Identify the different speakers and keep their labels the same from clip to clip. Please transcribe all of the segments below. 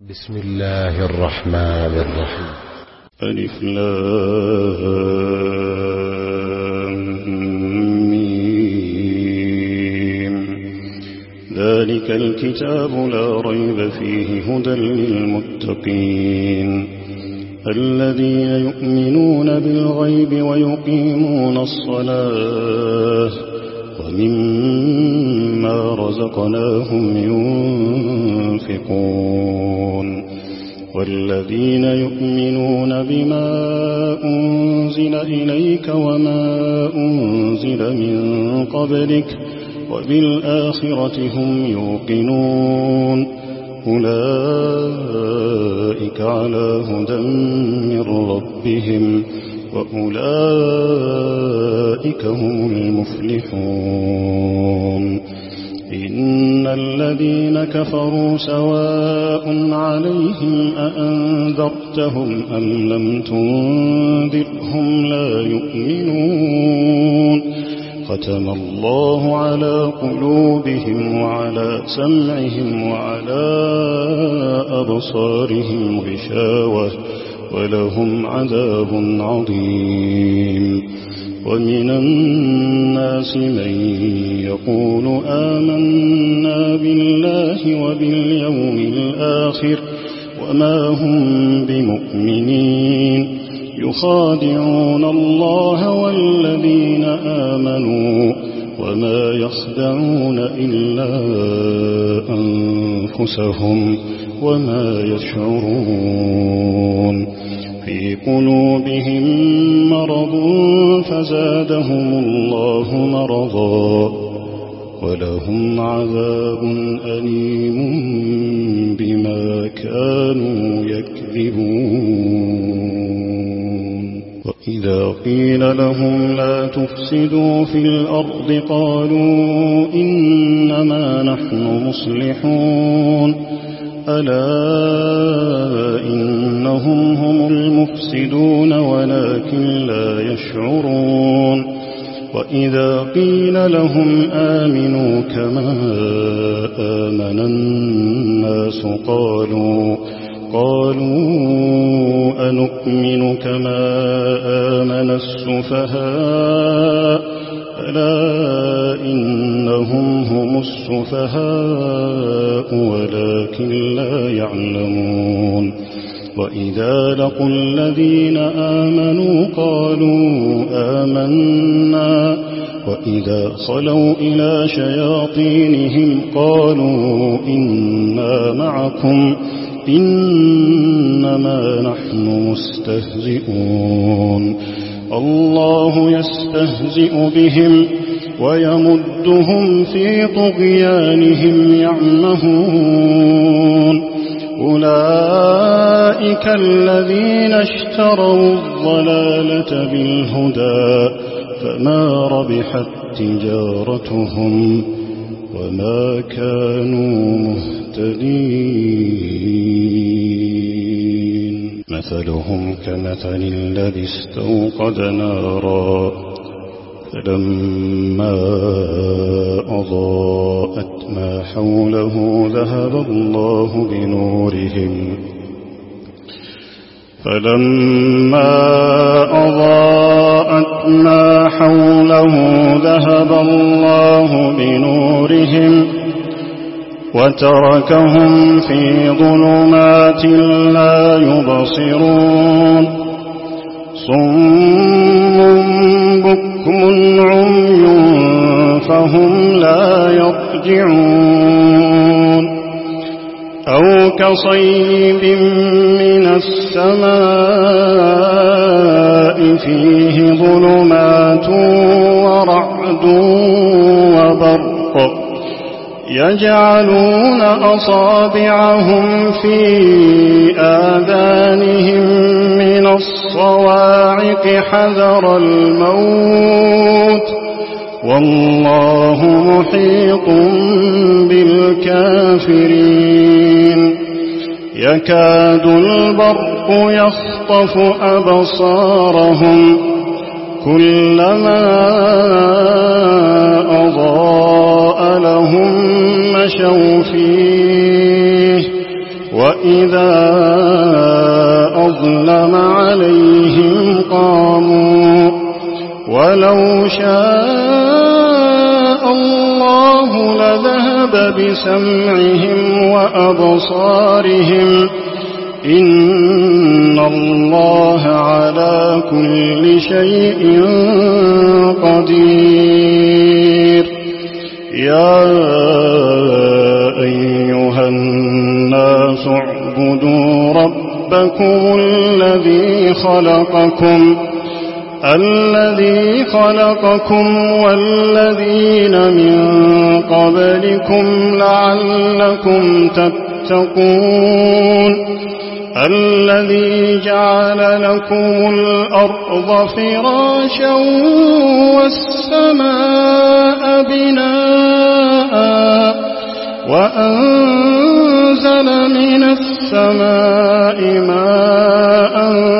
Speaker 1: بسم الله الرحمن الرحيم.
Speaker 2: ألف لام ميم. ذلك الكتاب لا ريب فيه هدى للمتقين الذين يؤمنون بالغيب ويقيمون الصلاة ومما رزقناهم ينفقون والذين يؤمنون بما أنزل إليك وما أنزل من قبلك وبالآخرة هم يوقنون أولئك على هدى من ربهم وأولئك هم المفلحون. إن الذين كفروا سواء عليهم أأنذرتهم أم لم تنذرهم لا يؤمنون. ختم الله على قلوبهم وعلى سمعهم وعلى أبصارهم غشاوة ولهم عذاب عظيم. ومن الناس من يقول آمنا بالله وباليوم الآخر وما هم بمؤمنين يخادعون الله والذين آمنوا وما يخدعون إلا أنفسهم وما يشعرون. في قلوبهم مرض فزادهم الله مرضا ولهم عذاب أليم بما كانوا يكذبون. وإذا قيل لهم لا تفسدوا في الأرض قالوا إنما نحن مصلحون ألا إنهم هم المفسدون ولكن لا يشعرون. وإذا قيل لهم آمنوا كما آمن الناس قالوا أنؤمن كما آمن السفهاء ألا إنهم هم السفهاء ولكن لا يعلمون. وإذا لقوا الذين آمنوا قالوا آمنا وإذا خلوا إلى شياطينهم قالوا إنا معكم إنما نحن مستهزئون. الله يستهزئ بهم ويمدهم في طغيانهم يعمهون. أولئك الذين اشتروا الضلالة بالهدى فما ربحت تجارتهم وما كانوا مهتدين. مثلهم كمثل الذي استوقد نارا فلما أضاءت ما حوله ذهب الله بنورهم وتركهم في ظلمات لا يبصرون. صم بكم عمي فهم لا يرجعون. أو كصيب من السماء فيه ظلمات ورعد وبرق يجعلون أصابعهم في آذانهم من الصواعق حذر الموت والله محيط بالكافرين. يكاد البرق يخطف أبصارهم كلما أضاء لهم مشوا فيه وإذا أظلم عليهم قاموا ولو شاء الله لذهب بسمعهم وأبصارهم إن الله على كل شيء قدير يا أيها الناس اعبدوا ربكم الذي خلقكم والذين من قبلكم لعلكم تتقون الذي جعل لكم الأرض فراشا والسماء بناء وأنزل من السماء ماء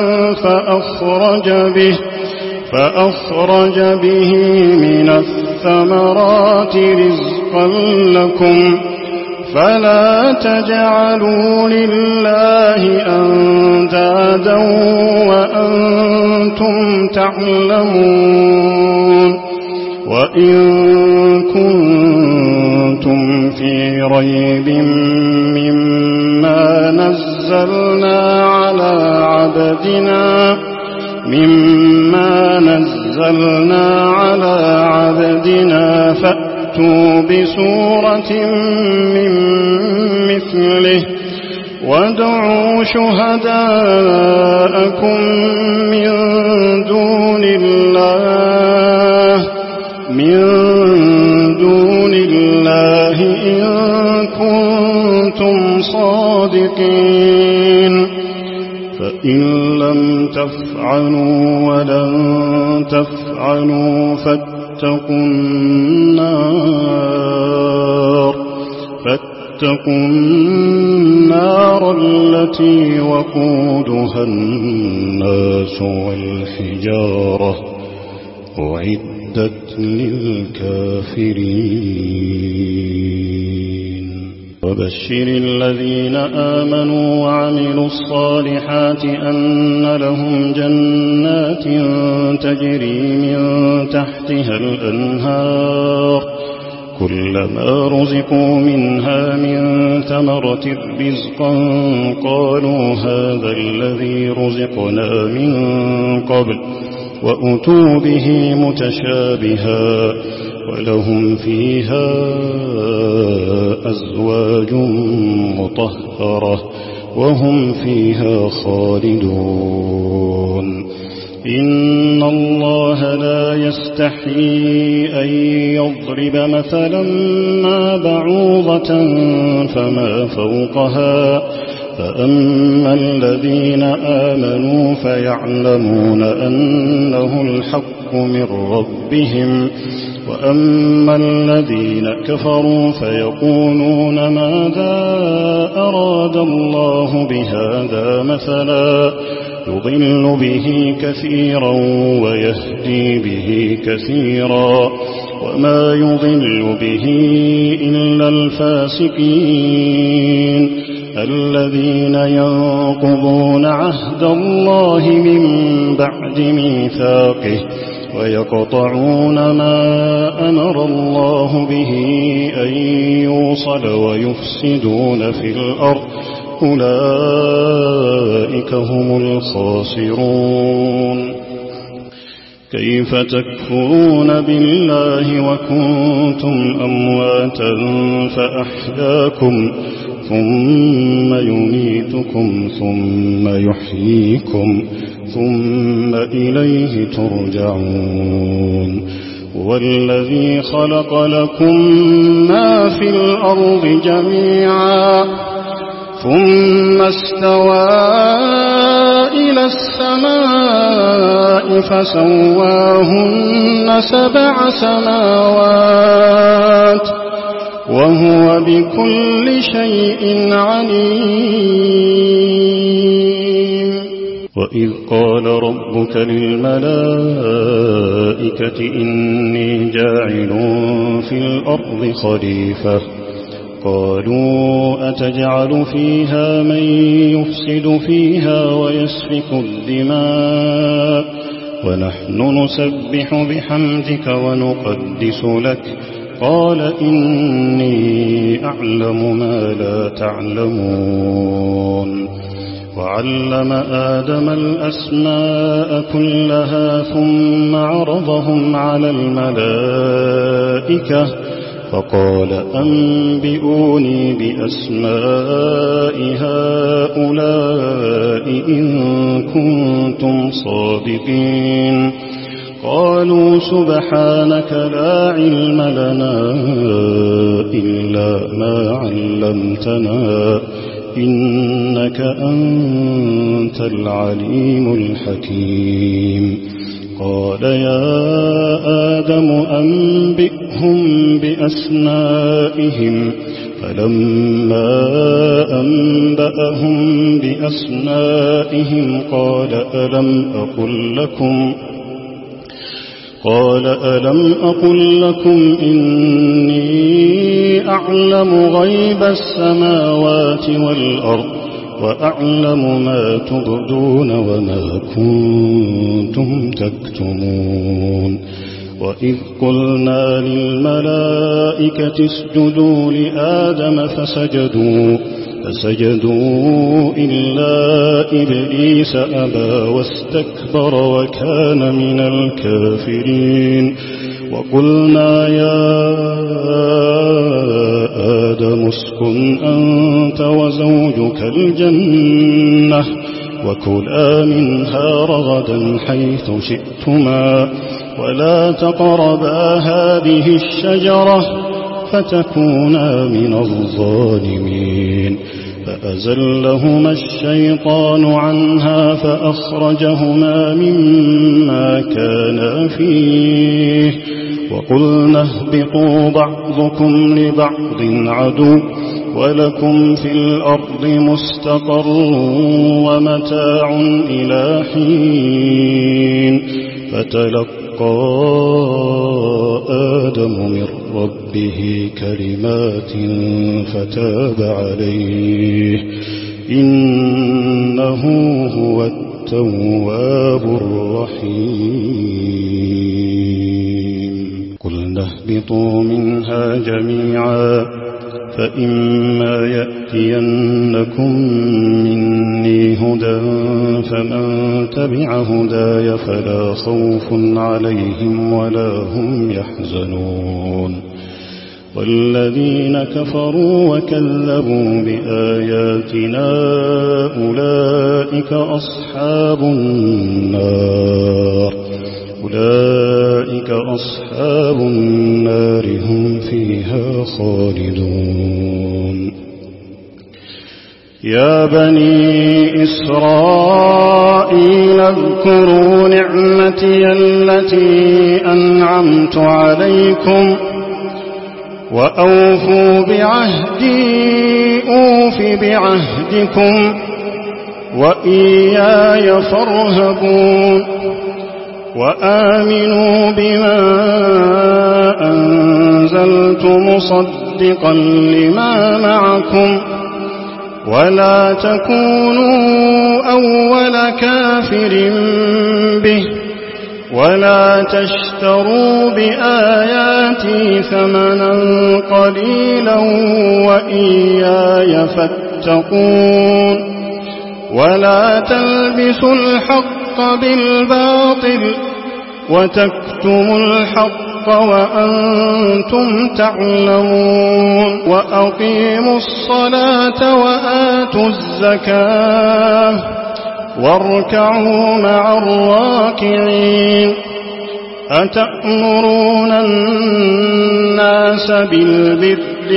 Speaker 2: فأخرج به من الثمرات رزقا لكم فلا تجعلوا لله أندادا وأنتم تعلمون وإن كنتم في ريب مما نزلنا على عبدنا فأتوا بسورة من مثله وادعوا شهداءكم من دون الله إن كنتم صادقين فإن لم تفعلوا ولن تفعلوا فاتقوا النار التي وقودها الناس والحجارة أعدت للكافرين وبشر الذين آمنوا وعملوا الصالحات أن لهم جنات تجري من تحتها الأنهار كلما رزقوا منها من ثمرة رزقا قالوا هذا الذي رزقنا من قبل وأتوا به متشابها ولهم فيها أزواج مطهرة وهم فيها خالدون إن الله لا يستحيي أن يضرب مثلا ما بعوضة فما فوقها فأما الذين آمنوا فيعلمون أنه الحق من ربهم وأما الذين كفروا فيقولون ماذا أراد الله بهذا مثلا يضل به كثيرا ويهدي به كثيرا وما يضل به إلا الفاسقين الذين ينقضون عهد الله من بعد ميثاقه ويقطعون ما أمر الله به أن يوصل ويفسدون في الأرض أولئك هم الخاسرون كيف تكفرون بالله وكنتم أمواتا فأحياكم ثم يميتكم ثم يحييكم ثم إليه ترجعون والذي خلق لكم ما في الأرض جميعا ثم استوى إلى السماء فسواهن 7 سماوات وهو بكل شيء عليم وإذ قال ربك للملائكة إني جاعل في الأرض خليفة قالوا أتجعل فيها من يفسد فيها ويسفك الدماء ونحن نسبح بحمدك ونقدس لك قال إني أعلم ما لا تعلمون وعلم آدم الأسماء كلها ثم عرضهم على الملائكة فقال أنبئوني بأسماء هؤلاء إن كنتم صادقين قالوا سبحانك لا علم لنا إلا ما علمتنا إنك أنت العليم الحكيم قال يا آدم أنبئهم بأسمائهم فلما أنبأهم بأسمائهم قال ألم أقل لكم إني أعلم غيب السماوات والأرض وأعلم ما تبدون وما كنتم تكتمون وإذ قلنا للملائكة اسجدوا لآدم فسجدوا إلا إبليس أبى واستكبر وكان من الكافرين وقلنا يا آدم اسكن أنت وزوجك الجنة وكلا منها رغدا حيث شئتما ولا تقربا هذه الشجرة فتكونا من الظالمين فأزلهما الشيطان عنها فأخرجهما مما كانا فيه وقلنا اهبطوا بعضكم لبعض عدو ولكم في الأرض مستقر ومتاع إلى حين فتلقى آدم من ربه كلمات فتاب عليه إنه هو التواب الرحيم قلنا اهبطوا منها جميعا فإما يأتينكم مني هدى فمن تبع هداي فلا خوف عليهم ولا هم يحزنون والذين كفروا وكذبوا بآياتنا أولئك أصحاب النار هم فيها خالدون يا بني إسرائيل اذكروا نعمتي التي أنعمت عليكم وأوفوا بعهدي أوف بعهدكم وإياي فارهبون وآمنوا بما أنزلت مصدقا لما معكم ولا تكونوا أول كافر به ولا تشتروا بآياتي ثمنا قليلا وإياي فاتقون ولا تلبسوا الحق بالباطل وتكتموا الحق وأنتم تعلمون وأقيموا الصلاة وآتوا الزكاة واركعوا مع الراكعين أتأمرون الناس بالبر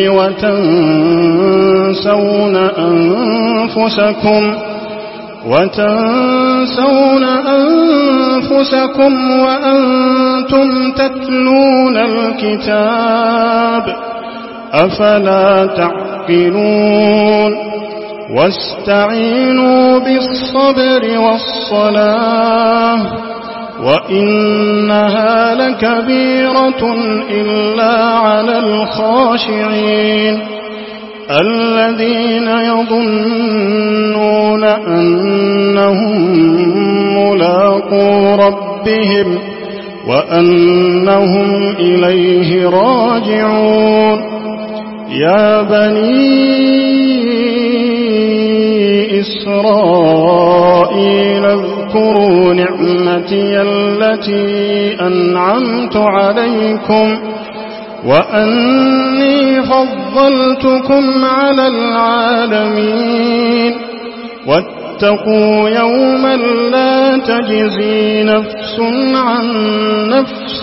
Speaker 2: وتنسون أنفسكم وأنتم تتلون الكتاب أفلا تعقلون واستعينوا بالصبر والصلاة وإنها لكبيرة إلا على الخاشعين الذين يظنون أنهم ملاقو ربهم وأنهم إليه راجعون يا بني إسرائيل اذكروا نعمتي التي أنعمت عليكم وأني فضلتكم على العالمين واتقوا يوما لا تجزي نفس عن نفس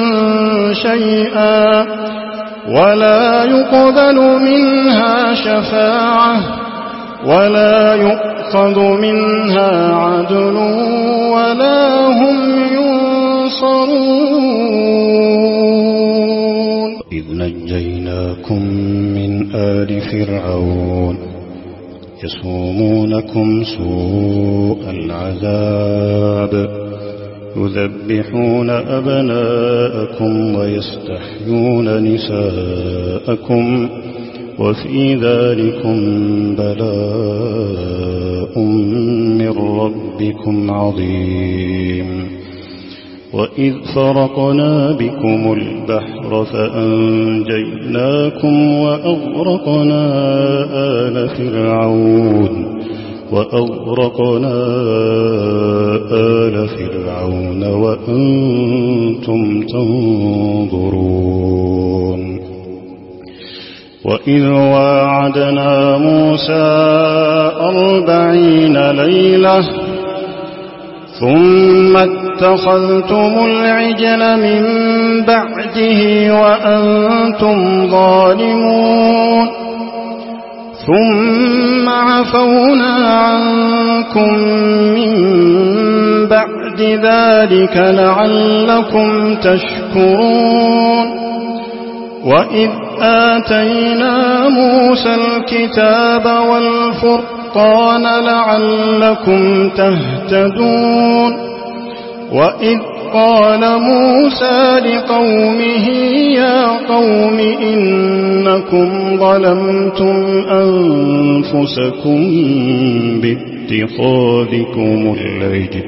Speaker 2: شيئا ولا يقبل منها شفاعة ولا يؤخذ منها عدل ولا هم ينصرون
Speaker 1: إذ نجيناكم من آل فرعون يسومونكم سوء العذاب يذبحون أبناءكم ويستحيون نساءكم وفي ذلكم بلاء من ربكم عظيم وإذ فرقنا بكم البحر فأنجيناكم وأغرقنا آل فرعون وأنتم تنظرون وإذ واعدنا موسى 40 ليلة ثم اتخذتم العجل من بعده وأنتم ظالمون ثم عفونا عنكم من بعد ذلك لعلكم تشكرون وإذ آتينا موسى الكتاب والفرقان لعلكم تهتدون وإذ قال موسى لقومه يا قوم إنكم ظلمتم أنفسكم باتخاذكم العجل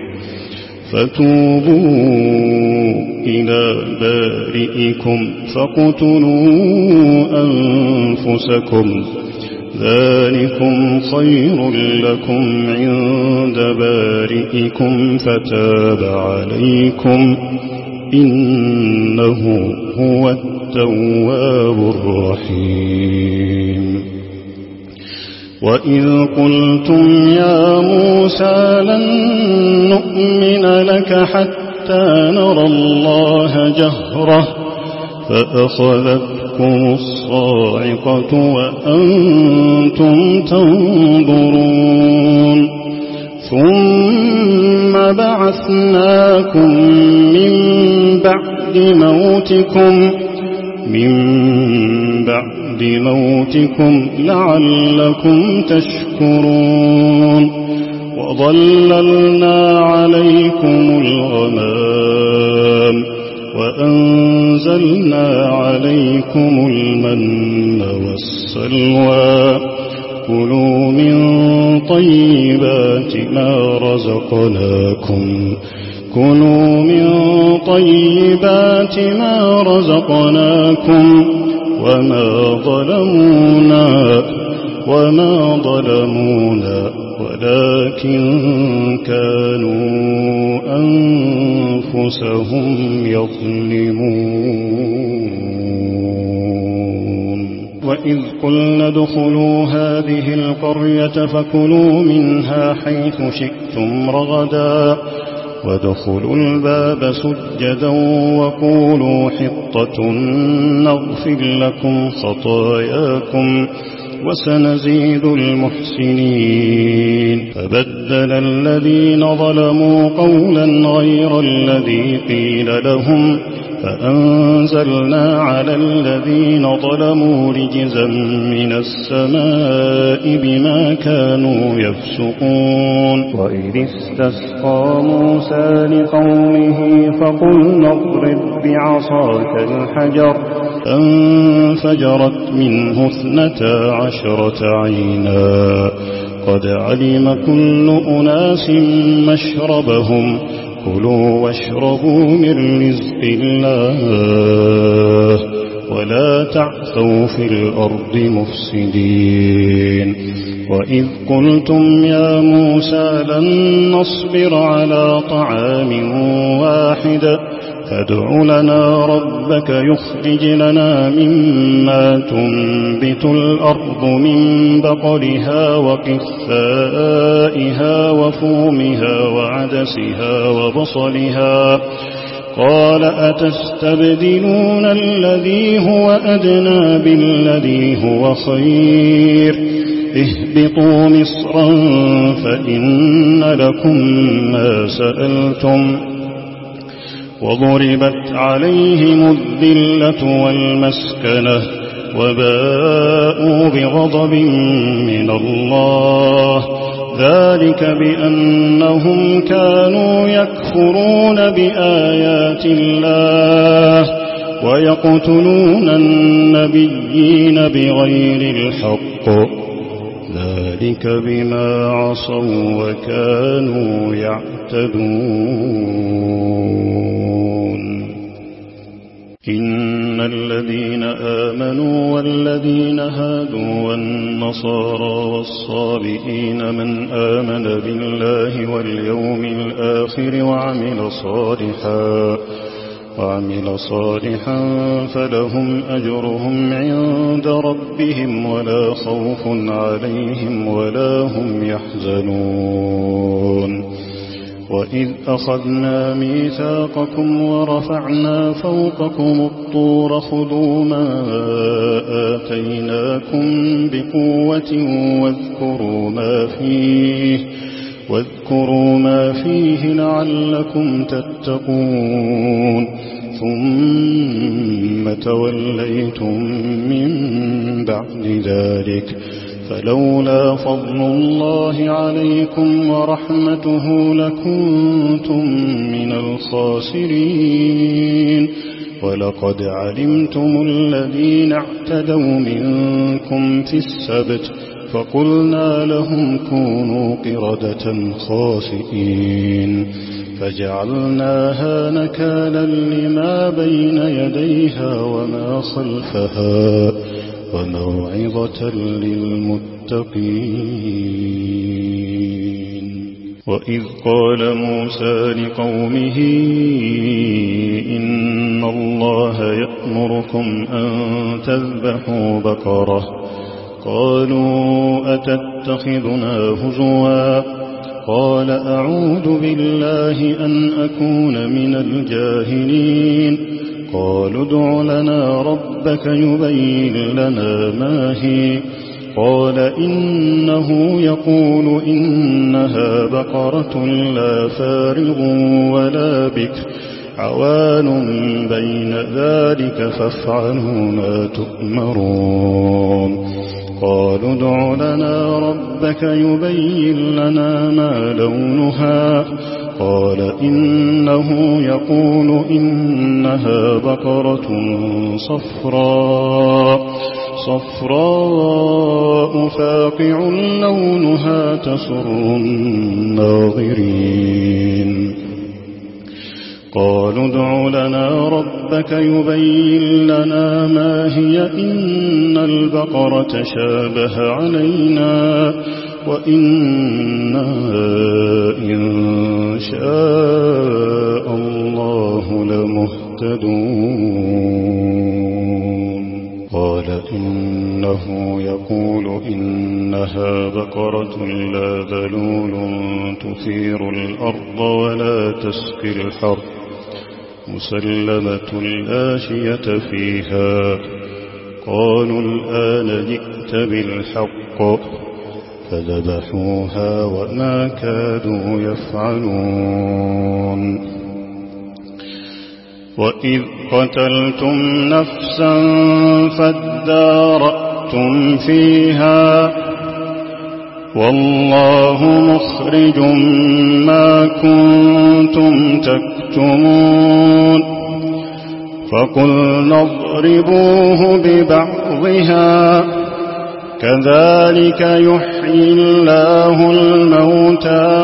Speaker 1: فتوبوا إلى بارئكم فاقتلوا أنفسكم ذلكم خير لكم عند بارئكم فتاب عليكم إنه هو التواب الرحيم وإذ قلتم يا موسى لن نؤمن لك حتى نرى الله جهرة فأخذتكم الصاعقة وأنتم تنظرون ثم بعثناكم من بعد موتكم لعلكم تشكرون وظللنا عليكم الغمام وأنزلنا عليكم المن والسلوى كلوا من طيبات ما رزقناكم وما ظلمونا ولكن كانوا أنفسهم يظلمون وإذ قلنا ادخلوا هذه القرية فكلوا منها حيث شئتم رغدا وادخلوا الباب سجدا وقولوا حطة نغفر لكم خطاياكم وسنزيد المحسنين فبدل الذين ظلموا قولا غير الذي قيل لهم فأنزلنا على الذين ظلموا رجزا من السماء بما كانوا يفسقون وإذ استسقى موسى لقومه فقلنا اضرب بعصاك الحجر فانفجرت منه 12 عينا قد علم كل أناس مشربهم كلوا واشربوا من رزق الله ولا تعثوا في الأرض مفسدين وإذ قلتم يا موسى لن نصبر على طعام واحد فادع لنا ربك يخرج لنا مما تنبت الأرض من بقلها وقثائها وفومها وعدسها وبصلها قال أتستبدلون الذي هو أدنى بالذي هو خير اهبطوا مصرا فإن لكم ما سألتم وضربت عليهم الذلة والمسكنة وباءوا بغضب من الله ذلك بأنهم كانوا يكفرون بآيات الله ويقتلون النبيين بغير الحق ذلك بما عصوا وكانوا يعتدون إن الذين آمنوا والذين هادوا والنصارى والصابئين من آمن بالله واليوم الآخر وعمل صالحا فلهم أجرهم عند ربهم ولا خوف عليهم ولا هم يحزنون وإذ أخذنا ميثاقكم ورفعنا فوقكم الطور خذوا ما آتيناكم بقوة واذكروا ما فيه لعلكم تتقون ثم توليتم من بعد ذلك فلولا فضل الله عليكم ورحمته لكنتم من الخاسرين ولقد علمتم الذين اعتدوا منكم في السبت فقلنا لهم كونوا قردة خاسئين فجعلناها نكالا لما بين يديها وما خلفها وموعظة للمتقين وإذ قال موسى لقومه إن الله يأمركم أن تذبحوا بقرة قالوا أتتخذنا هزوا قال أعوذ بالله أن أكون من الجاهلين قالوا ادع لنا ربك يبين لنا ما هي قال إنه يقول إنها بقرة لا فارغ ولا بكر عوان بين ذلك فافعلوا ما تؤمرون قالوا ادع لنا ربك يبين لنا ما لونها قال إنه يقول إنها بقرة صفراء فاقع لونها تسر الناظرين قالوا ادع لنا ربك يبين لنا ما هي إن البقرة شابه علينا وإنا إن شاء الله لمهتدون قال إنه يقول إنها بقرة لا ذلول تثير الأرض ولا تسقي الحرث مسلمة لا شية فيها قالوا الآن جئت بالحق فذبحوها وما كادوا يفعلون وإذ قتلتم نفسا فادارأتم فيها والله مخرج ما كنتم تكتمون
Speaker 2: فقلنا اضربوه ببعضها كذلك يحيي الله الموتى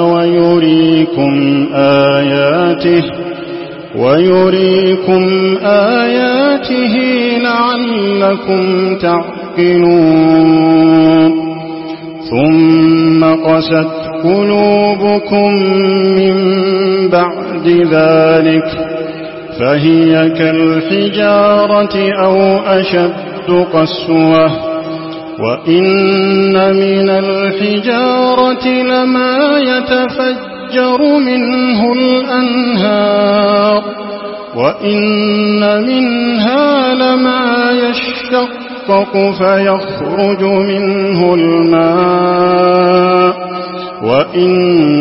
Speaker 2: ويريكم آياته لعلكم تعقلون ثم قست قلوبكم من بعد ذلك فهي كالحجارة أو أشد قسوة وإن من الحجارة لما يتفجر منه الأنهار وإن منها لما يشقق فيخرج منه الماء وإن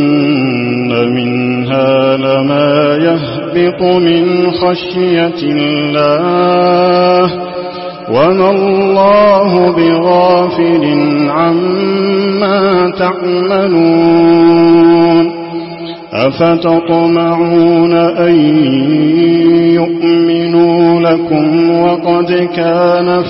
Speaker 2: منها لما يهبط من خشية الله وما الله بغافل عما تعملون أفتطمعون أن يؤمنوا لكم وقد كان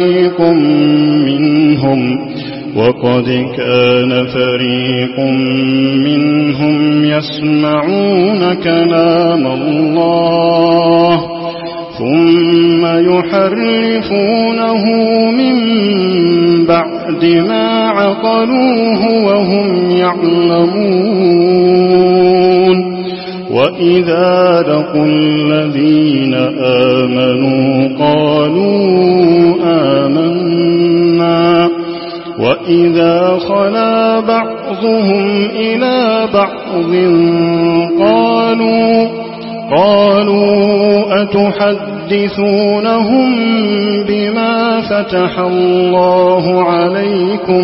Speaker 2: فريق منهم يسمعون كلام الله ثم يحرفونه من بعد ما عقلوه وهم يعلمون وإذا لقوا الذين آمنوا قالوا آمنا وإذا خلا بعضهم إلى بعض قالوا أتحدثونهم بما فتح الله عليكم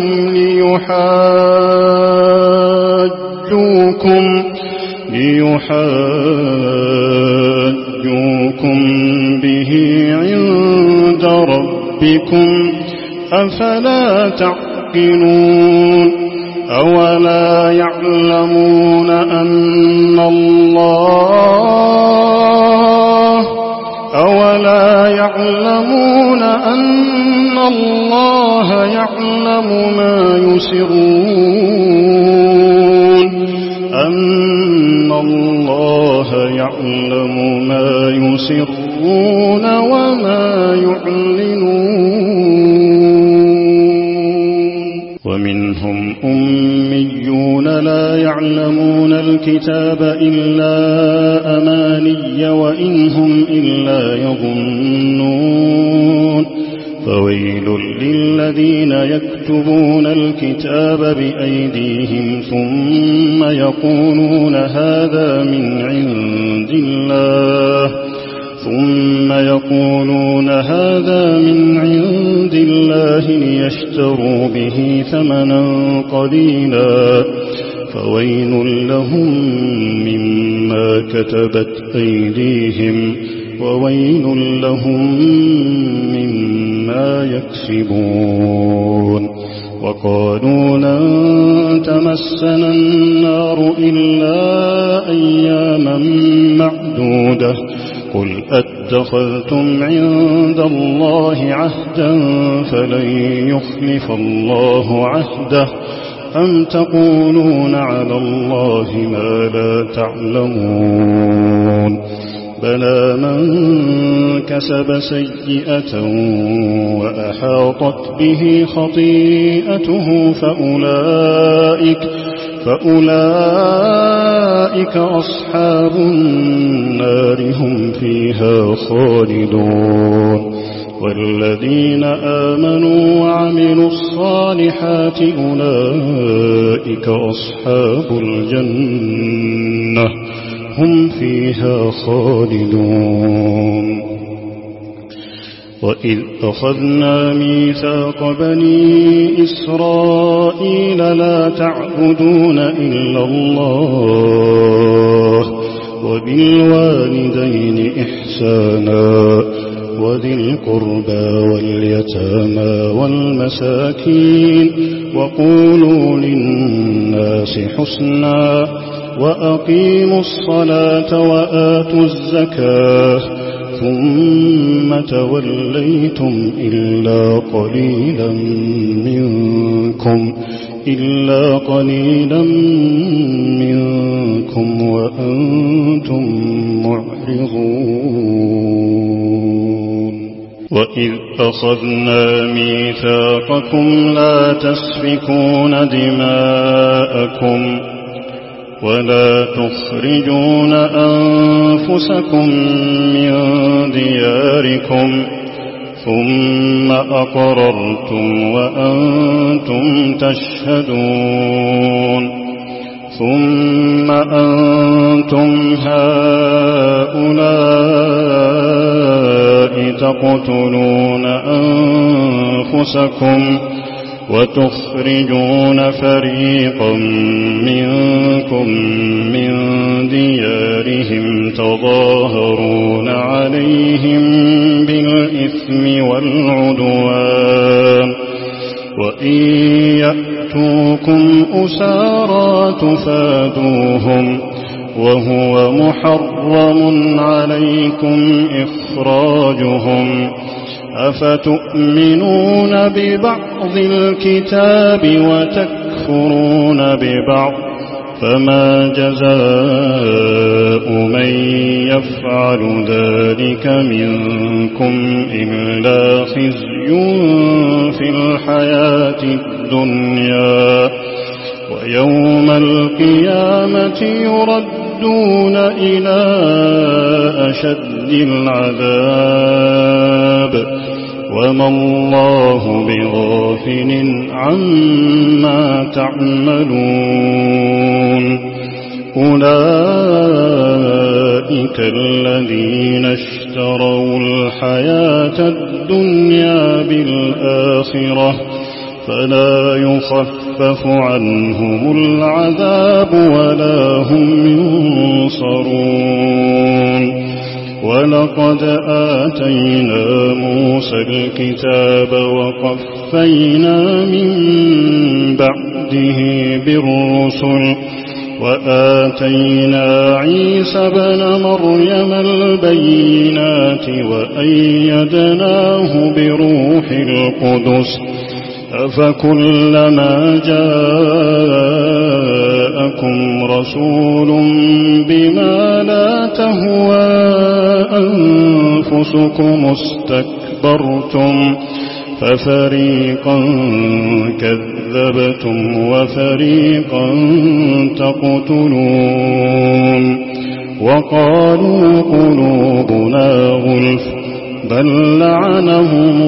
Speaker 2: ليحاجوكم به عند ربكم أفلا تعقلون أولا يعلمون أن الله يعلم ما يسرون وما يعلنون ومنهم أميون لا يعلمون الكتاب إلا أماني وإن هم إلا يظنون فويل للذين يكتبون الكتاب بأيديهم ثم يقولون هذا من عند الله ليشتروا به ثمنا قليلا فويل لهم مما كتبت أيديهم وويل لهم مما يكسبون وقالوا لن تمسنا النار إلا أياما معدودة قل أتخذتم عند الله عهدا فلن يخلف الله عهده أم تقولون على الله ما لا تعلمون بلى من كسب سيئة وأحاطت به خطيئته فأولئك أصحاب النار هم فيها خالدون والذين آمنوا وعملوا الصالحات أولئك أصحاب الجنة هم فيها خالدون وإذ أخذنا ميثاق بني إسرائيل لا تعبدون إلا الله وبالوالدين إحسانا وذي القربى واليتامى والمساكين وقولوا للناس حسنا وأقيموا الصلاة وآتوا الزكاة ثم توليتم إلا قليلا منكم وأنتم معرضون وإذ أخذنا ميثاقكم لا تسفكون دماءكم ولا تخرجون أنفسكم من دياركم ثم أقررتم وأنتم تشهدون ثم أنتم هؤلاء تقتلون أنفسكم وتخرجون فريقا منكم من ديارهم تظاهرون عليهم بالإثم والعدوان وإن يأتوكم أسارى تفادوهم وهو محرم عليكم إخراجهم أفتؤمنون ببعض الكتاب وتكفرون ببعض فما جزاء من يفعل ذلك منكم إلا خزي في الحياة الدنيا ويوم القيامة يردون إلى أشد العذاب وما الله بغافل عما تعملون أولئك الذين اشتروا الحياة الدنيا بالآخرة فلا يخفف عنهم العذاب ولا هم ينصرون ولقد آتينا موسى الكتاب وقفينا من بعده بالرسل وآتينا عيسى بن مريم البينات وأيدناه بروح القدس أفكلما جاءكم رسول بما لا تهوى أنفسكم استكبرتم ففريقا كذبتم وفريقا تقتلون وقالوا قلوبنا غلف بل لعنهم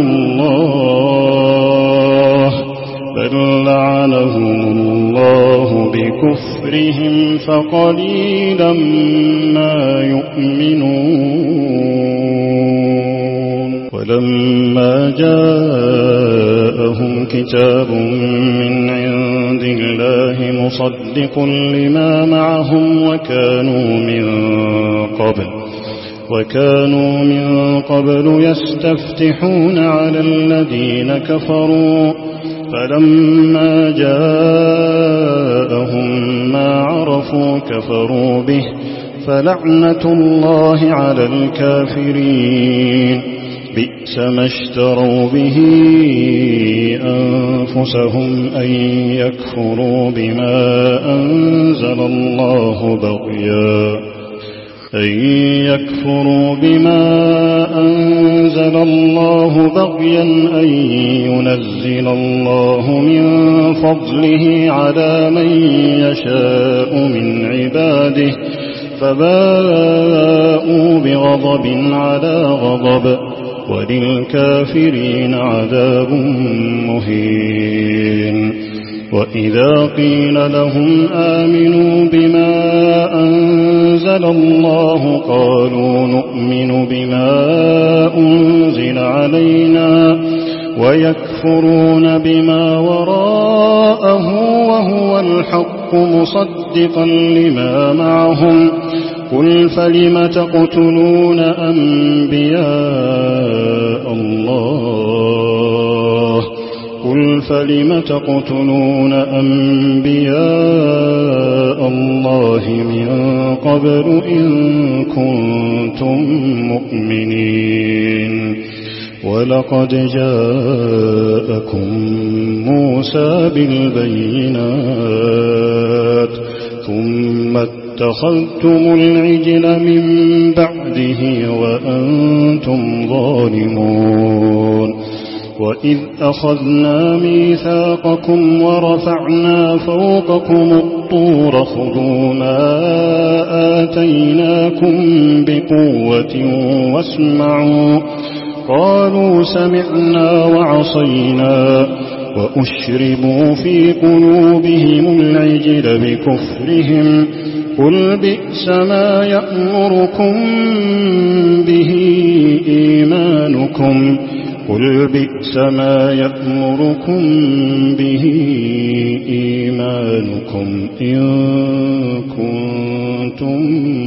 Speaker 2: الله بكفرهم فقليلا ما يؤمنون ولما جاءهم كتاب من عند الله مصدق لما معهم وكانوا من قبل يستفتحون على الذين كفروا فلما جاءهم ما عرفوا كفروا به فلعنة الله على الكافرين بئس ما اشتروا به أنفسهم أن يكفروا بما أنزل الله بغيا أن ينزل الله من فضله على من يشاء من عباده فباءوا بغضب على غضب وللكافرين عذاب مهين وإذا قيل لهم آمنوا بما أنزل الله قالوا نؤمن بما أنزل علينا ويكفرون بما وراءه وهو الحق مصدقا لما معهم قل فلم تقتلون أنبياء الله من قبل إن كنتم مؤمنين ولقد جاءكم موسى بالبينات ثم اتخذتم العجل من بعده وأنتم ظالمون وإذ أخذنا ميثاقكم ورفعنا فوقكم الطور خذوا ما آتيناكم بقوة واسمعوا قالوا سمعنا وعصينا وأشربوا في قلوبهم العجل بكفرهم قل بئس ما يأمركم به إيمانكم قل بئس ما يأمركم به إيمانكم إن كنتم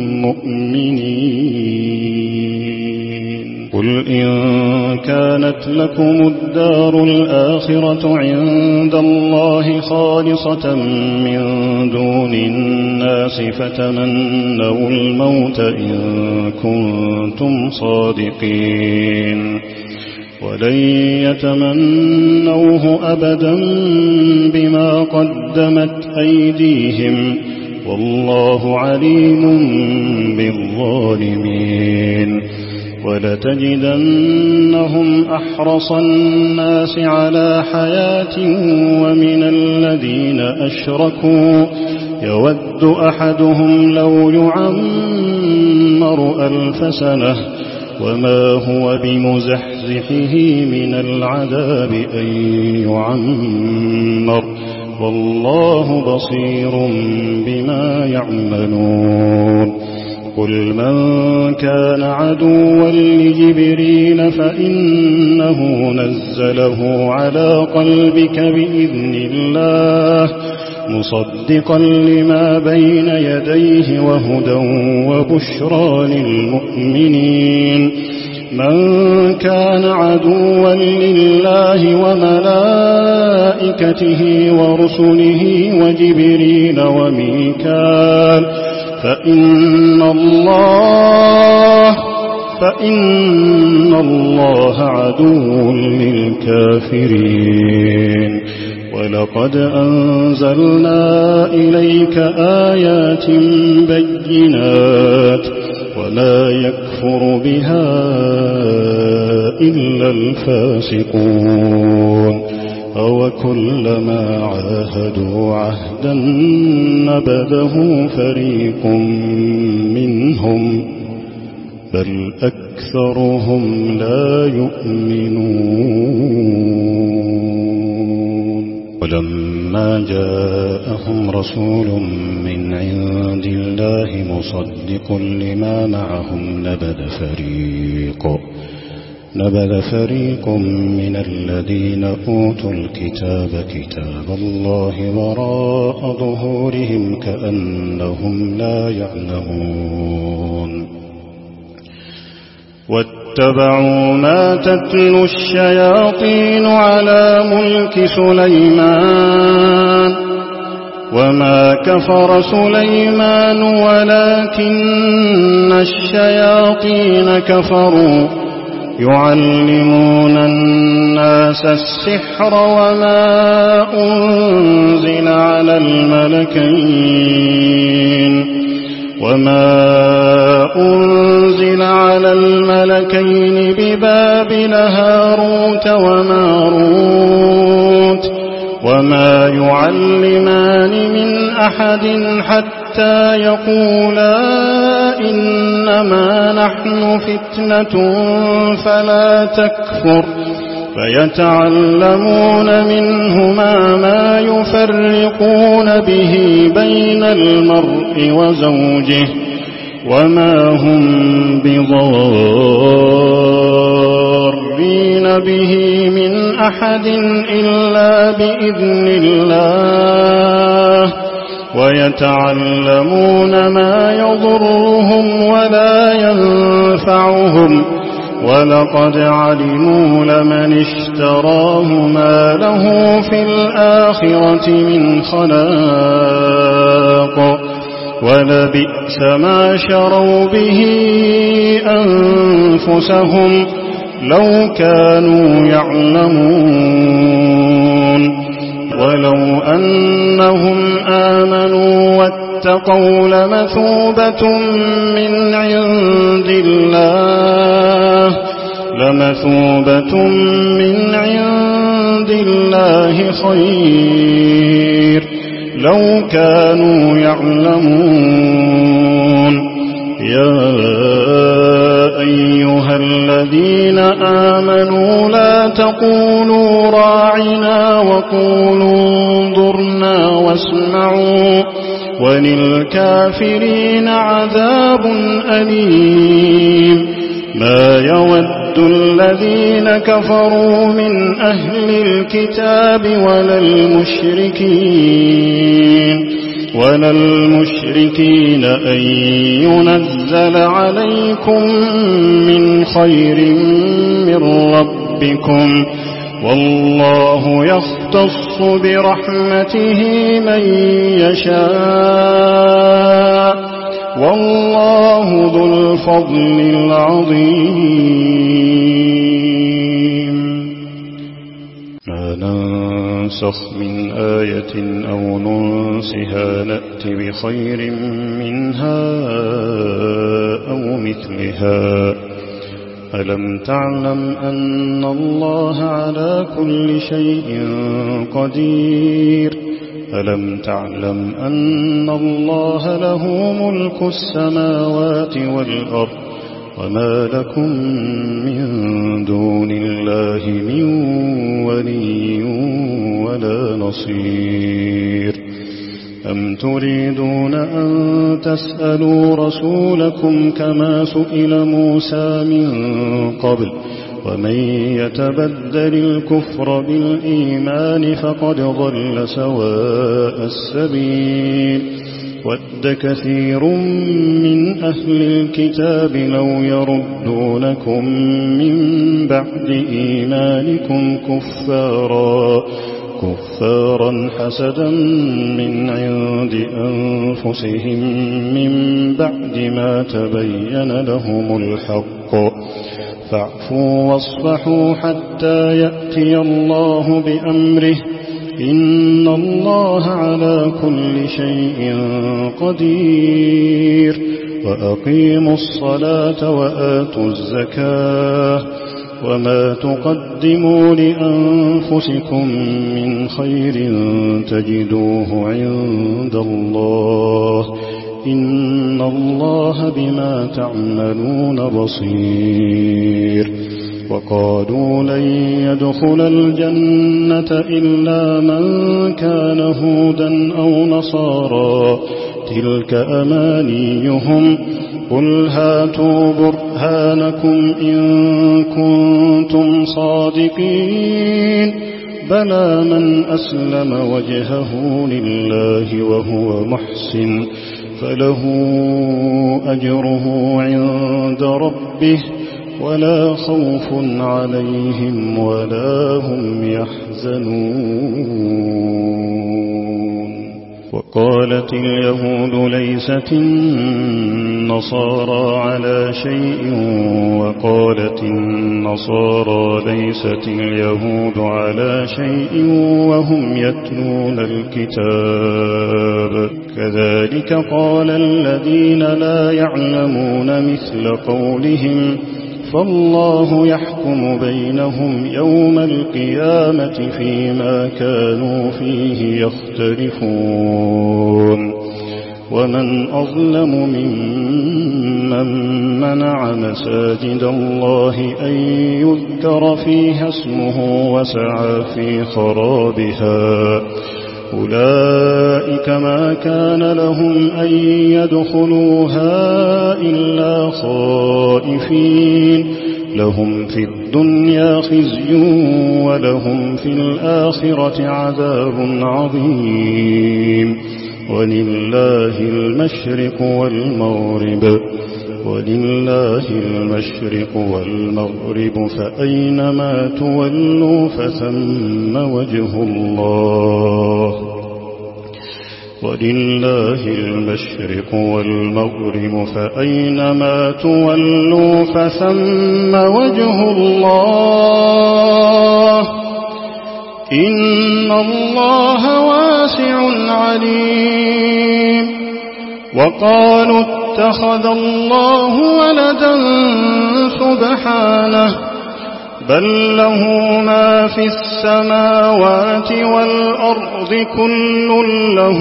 Speaker 2: مؤمنين قل إن كانت لكم الدار الآخرة عند الله خالصة من دون الناس فتمنوا الموت إن كنتم صادقين ولن يتمنوه أبدا بما قدمت أيديهم والله عليم بالظالمين ولتجدنهم أحرص الناس على حياة ومن الذين أشركوا يود أحدهم لو يعمر 1000 سنة وما هو بمزحزحه من العذاب أن يعمر والله بصير بما يعملون قل من كان عدوا لجبريل فإنه نزله على قلبك بإذن الله مصدقا لما بين يديه وهدى وبشرى للمؤمنين من كان عدوا لله وملائكته ورسله وجبريل وميكال فإن الله عدو للكافرين ولقد أنزلنا إليك آيات بينات وما يكفر بها إلا الفاسقون أوكلما عاهدوا عهدا نبذه فريق منهم بل أكثرهم لا يؤمنون ولما جاءهم رسول من عند الله مصدق لما معهم نبذ فريق من الذين أوتوا الكتاب كتاب الله وراء ظهورهم كأنهم لا يعلمون واتبعوا ما تتلو الشياطين على ملك سليمان وما كفر سليمان ولكن الشياطين كفروا يعلمون الناس السحر وما أنزل على الملكين ببابل هاروت وماروت وما يعلمان من أحد حتى يقولا إنما نحن فتنة فلا تكفر فيتعلمون منهما ما يفرقون به بين المرء وزوجه وما هم بضارين به من أحد إلا بإذن الله ويتعلمون ما يضرهم ولا ينفعهم ولقد علموا لمن اشتراه ما له في الآخرة من خلاق
Speaker 1: ولبئس ما شروا به أنفسهم لو كانوا يعلمون ولو أنهم آمنوا واتقوا لمثوبة من عند الله خير لو كانوا يعلمون يا أيها الذين آمنوا لا تقولوا راعنا وقولوا انظرنا واسمعوا وللكافرين عذاب أليم ما يود الذين كفروا من أهل الكتاب ولا المشركين أن ينزل عليكم من خير من ربكم والله يختص برحمته من يشاء والله ذو الفضل العظيم ما ننسخ من آية أو ننسها نأت بخير منها أو مثلها ألم تعلم أن الله على كل شيء قدير ألم تعلم أن الله له ملك السماوات والأرض وما لكم من دون الله من ولي ولا نصير أم تريدون أن تسألوا رسولكم كما سئل موسى من قبل ومن يتبدل الكفر بالإيمان فقد ضل سواء السبيل ود كثير من أهل الكتاب لو يردونكم من بعد إيمانكم كفارا حسدا من عند أنفسهم من بعد ما تبين لهم الحق فاعفوا واصفحوا حتى يأتي الله بأمره إن الله على كل شيء قدير وأقيموا الصلاة وآتوا الزكاة وما تقدموا لأنفسكم من خير تجدوه عند الله إن الله بما تعملون بصير وقالوا لن يدخل الجنة إلا من كان هودا أو نصارى تلك أمانيهم قل هاتوا برهانكم إن كنتم صادقين بلى من أسلم وجهه لله وهو محسن فله أجره عند ربه ولا خوف عليهم ولا هم يحزنون وقالت اليهود ليست النصارى على شيء وقالت النصارى ليست اليهود على شيء وهم يتلون الكتاب كذلك قال الذين لا يعلمون مثل قولهم فالله يحكم بينهم يوم القيامة فيما كانوا فيه يختلفون ومن أظلم ممن منع مساجد الله أن يذكر فيها اسمه وسعى في خرابها أولئك ما كان لهم أن يدخلوها إلا خائفين لهم في الدنيا خزي ولهم في الآخرة عذاب عظيم ولله المشرق والمغرب فأينما تولوا فثم وجه الله ولله المشرق والمغرب فأينما تولوا فثم وجه الله إن الله واسع عليم. وقالوا اتخذ الله ولدا سبحانه بل له ما في السماوات والأرض كل له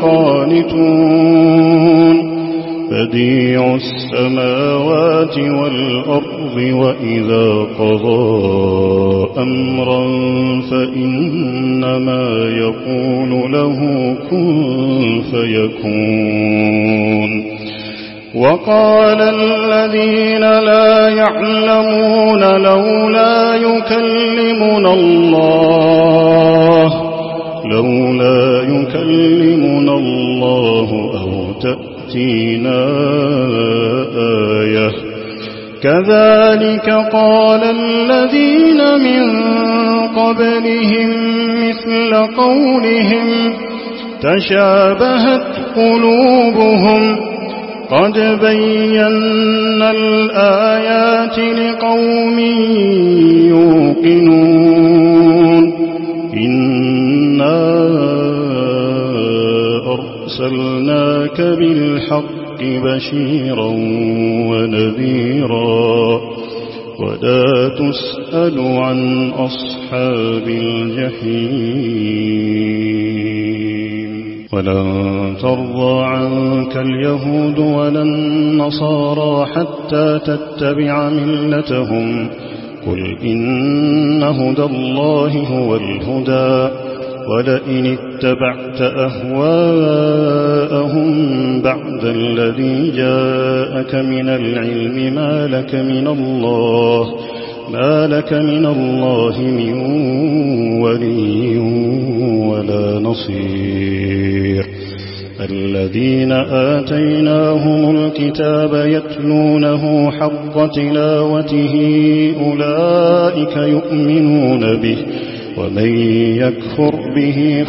Speaker 1: قانتون بديع السماوات والأرض وإذا قضى أمرا فإنما يقول له كن فيكون. وقال الذين لا يعلمون لولا يكلمنا الله أو تأتينا آية كذلك قال الذين من قبلهم مثل قولهم تشابهت قلوبهم قد بينا الآيات لقوم يوقنون إنا أرسلناك بالحق بشيرا ونذيرا ولا تسأل عن أصحاب الجحيم. ولن ترضى عنك اليهود ولا النصارى حتى تتبع ملتهم قل إن هدى الله هو الهدى ولئن اتبعت أهواءهم بعد الذي جاءك من العلم ما لك من الله من ولي ولا نصير. الذين آتيناهم الكتاب يتلونه حق تلاوته أولئك يؤمنون به ومن يكفر به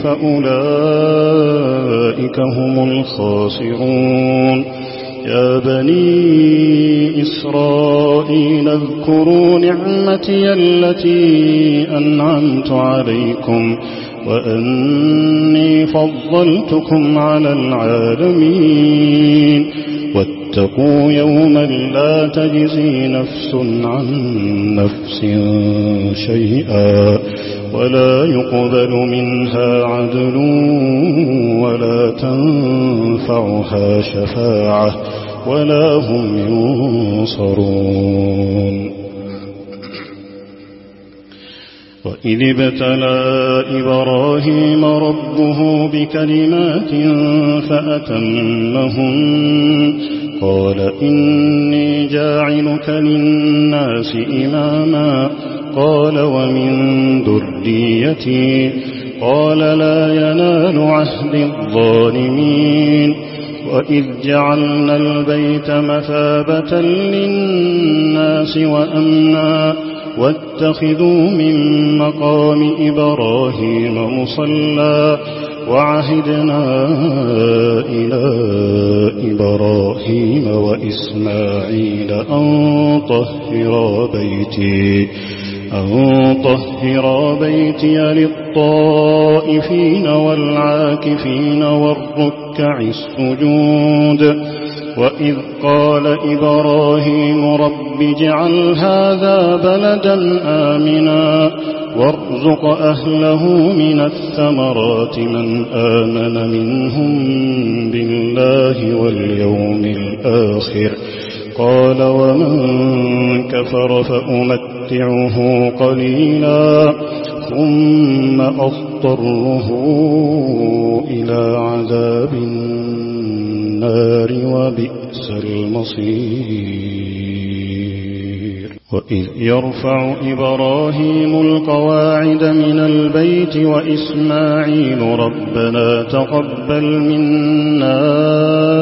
Speaker 1: فأولئك هم الخاسرون. يا بني إسرائيل اذكروا نعمتي التي أنعمت عليكم وأني فضلتكم على العالمين. واتقوا يوما لا تجزي نفس عن نفس شيئا ولا يقبل منها عدل ولا تنفعها شفاعة ولا هم ينصرون. وإذ ابتلى إبراهيم ربه بكلمات فأتمهن قال إني جاعلك للناس إماما قال ومن ذريتي قال لا ينال عهد الظالمين. وإذ جعلنا البيت مثابة للناس وأمنا واتخذوا من مقام إبراهيم مصلى وعهدنا إلى إبراهيم وإسماعيل أن طهر بيتي للطائفين والعاكفين والركع السجود. وإذ قال إبراهيم رب اجعل هذا بلدا آمنا وارزق أهله من الثمرات من آمن منهم بالله واليوم الآخر قال ومن كفر فأمتعه قليلا ثم أضطره إلى عذاب النار وبئس المصير. وإذ يرفع إبراهيم القواعد من البيت وإسماعيل ربنا تقبل منا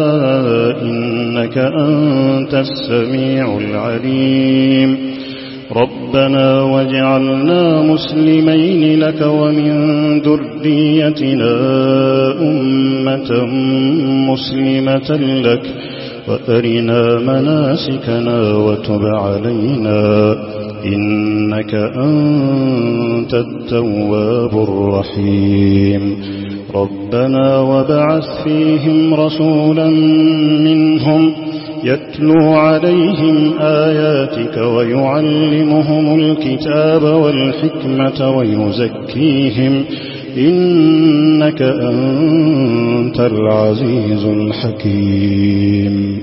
Speaker 1: إنك أنت السميع العليم. ربنا واجعلنا مسلمين لك ومن ذريتنا أمة مسلمة لك وأرنا مناسكنا وتب علينا إنك أنت التواب الرحيم ربنا وابعث فيهم رسولا منهم يتلو عليهم آياتك ويعلمهم الكتاب والحكمة ويزكيهم إنك أنت العزيز الحكيم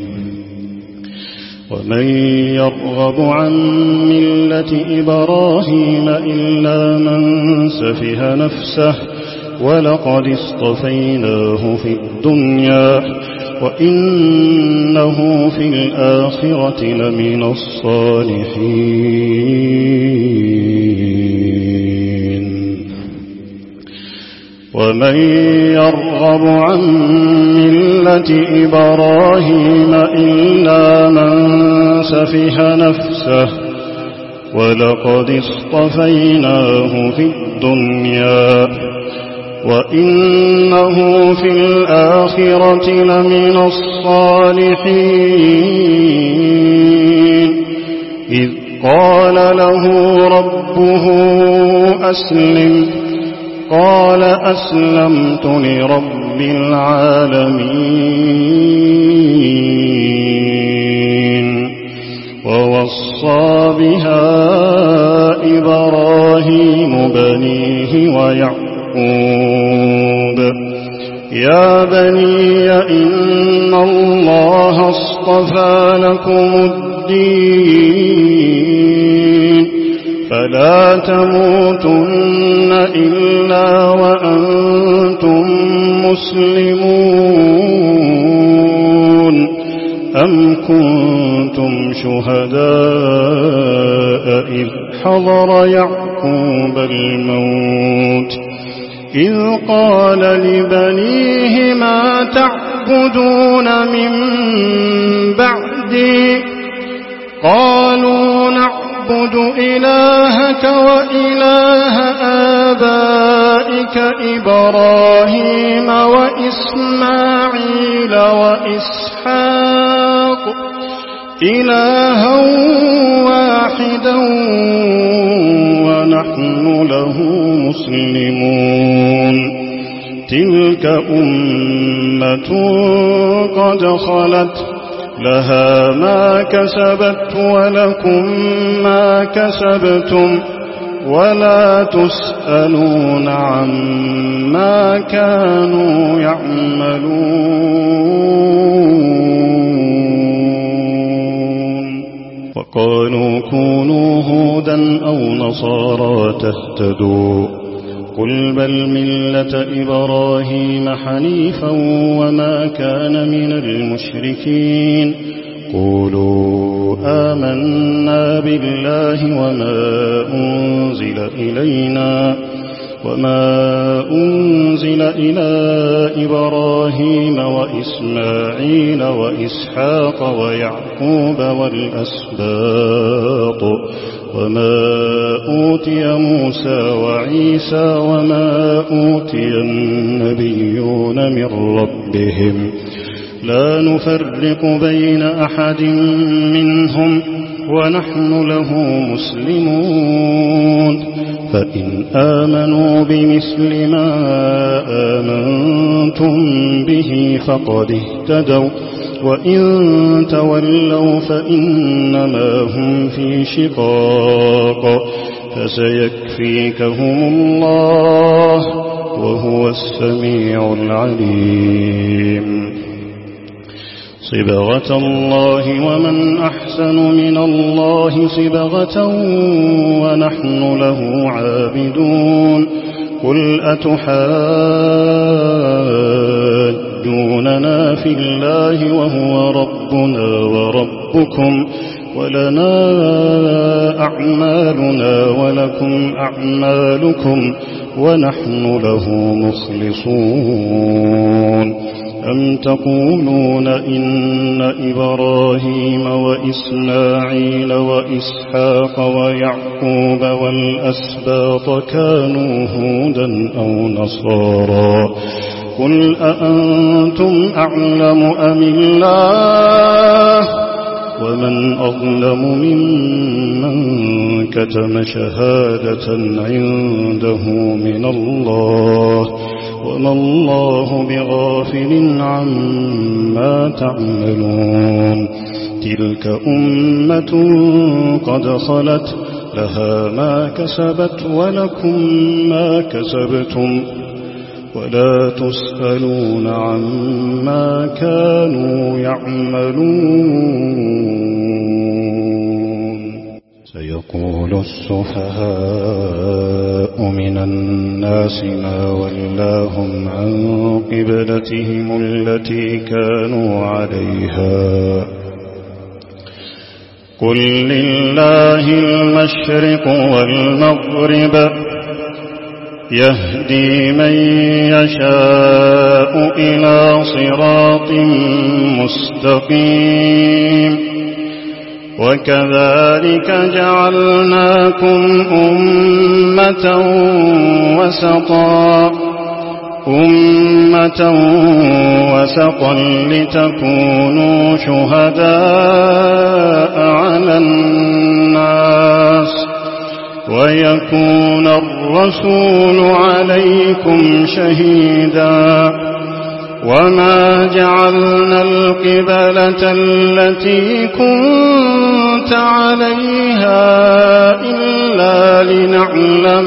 Speaker 1: ومن يرغب عن ملة إبراهيم إلا من سفه نفسه ولقد اصطفيناه في الدنيا وإنه في الآخرة لمن الصالحين ومن يرغب عن ملة إبراهيم إلا من سفه نفسه ولقد اصطفيناه في الدنيا وإنه في الآخرة لمن الصالحين إذ قال له ربه أسلم قال أسلمت لرب العالمين ووصى بها إبراهيم بنيه ويعقوب يا بني إن الله اصطفى لكم الدين فلا تموتن إلا وأنتم مسلمون أم كنتم شهداء إذ حضر يعقوب الموت إذ قال لبنيه ما تعبدون من بعدي قالوا نعبد إلهك وإله آبائك إبراهيم وإسماعيل وإسحاق إلها واحدا ونحن له مسلمون تلك أمة قد خلت لها ما كسبت ولكم ما كسبتم ولا تسألون عما كانوا يعملون وقالوا كونوا هودا أو نصارى تهتدوا قل بل ملة إبراهيم حنيفا وما كان من المشركين قولوا آمنا بالله وما أنزل إلى إبراهيم وإسماعيل وإسحاق ويعقوب والأسباط وما أوتي موسى وعيسى وما أوتي النبيون من ربهم لا نفرق بين أحد منهم ونحن له مسلمون فإن آمنوا بمثل ما آمنتم به فقد اهتدوا وإن تولوا فإنما هم في شقاق فسيكفيكهم الله وهو السميع العليم صبغة الله ومن أحسن من الله صبغة ونحن له عابدون قل أتحاجوننا في الله وهو ربنا وربكم ولنا أعمالنا ولكم أعمالكم ونحن له مخلصون أم تقولون إن إبراهيم وإسماعيل وإسحاق ويعقوب والأسباط كانوا هودا أو نصارى قل أأنتم أعلم أم الله ومن أظلم ممن كتم شهادة عنده من الله وما الله بغافل عما تعملون تلك أمة قد خلت لها ما كسبت ولكم ما كسبتم ولا تسألون عما كانوا يعملون سيقول السفهاء من الناس ما ولاهم عن قبلتهم التي كانوا عليها قل لله المشرق والمغرب يهدي من يشاء إلى صراط مستقيم وكذلك جعلناكم أمة وسطا لتكونوا شهداء على الناس ويكون الرسول عليكم شهيدا وما جعلنا القبلة التي كنت عليها إلا لنعلم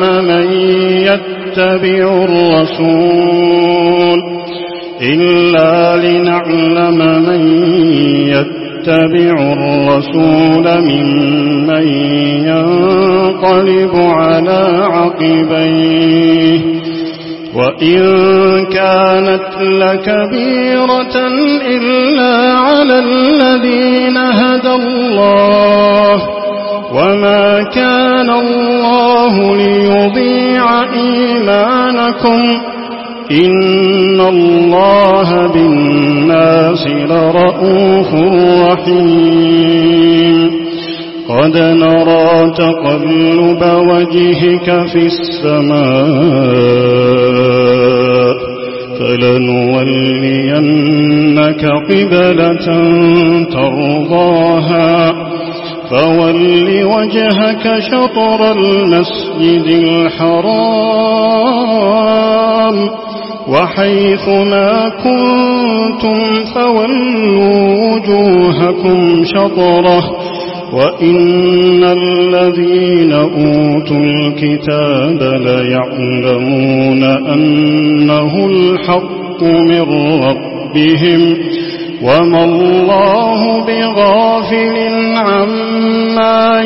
Speaker 1: من يتبع الرسول ممن ينقلب على عقبيه وإن كانت لكبيرة إلا على الذين هدى الله وما كان الله ليضيع إيمانكم إن الله بالناس لرءوف رحيم قد نرى تقلب وجهك في السماء فلنولينك قبلة ترضاها فول وجهك شطر المسجد الحرام وحيث ما كنتم فولوا وجوهكم شطره وإن الذين أوتوا الكتاب ليعلمون أنه الحق من ربهم وما الله بغافل عما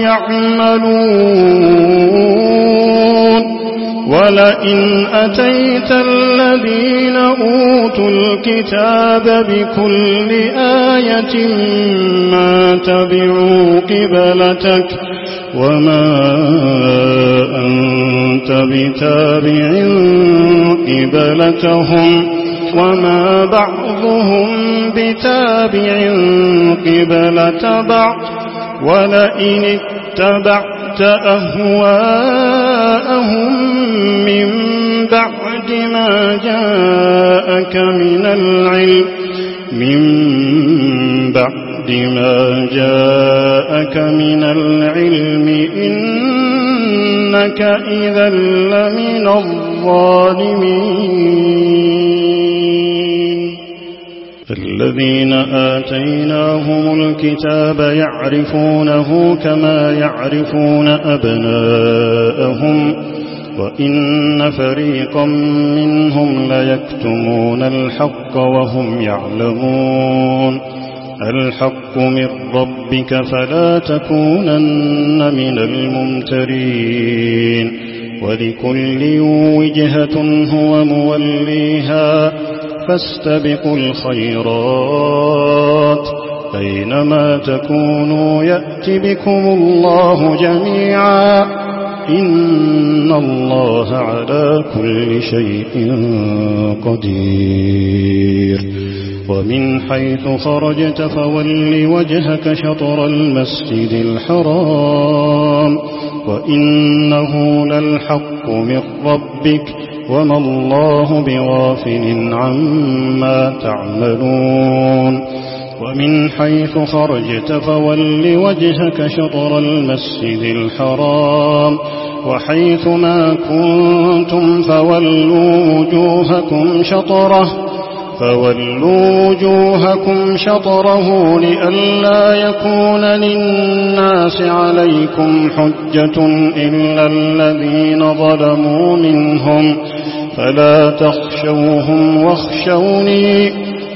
Speaker 1: يعملون ولئن أتيت الذين أوتوا الكتاب بكل آية ما تبعوا قبلتك وما أنت بتابع قبلتهم وما بعضهم بتابع قبلة بعض ولئن اتبعت أهواءهم من بعد ما جاءك من العلم إنك إذا لمن الظالمين الذين آتيناهم الكتاب يعرفونه كما يعرفون أبناءهم وإن فريقا منهم ليكتمون الحق وهم يعلمون الحق من ربك فلا تكونن من الممترين ولكل وجهة هو موليها فاستبقوا الخيرات أينما تكونوا يأت بكم الله جميعا إن الله على كل شيء قدير ومن حيث خرجت فول وجهك شطر المسجد الحرام وإنه للحق من ربك وما الله بغافل عما تعملون ومن حيث خرجت فول وجهك شطر المسجد الحرام وحيث ما كنتم فولوا وجوهكم شطره لئلا يكون للناس عليكم حجة إلا الذين ظلموا منهم فلا تخشوهم واخشوني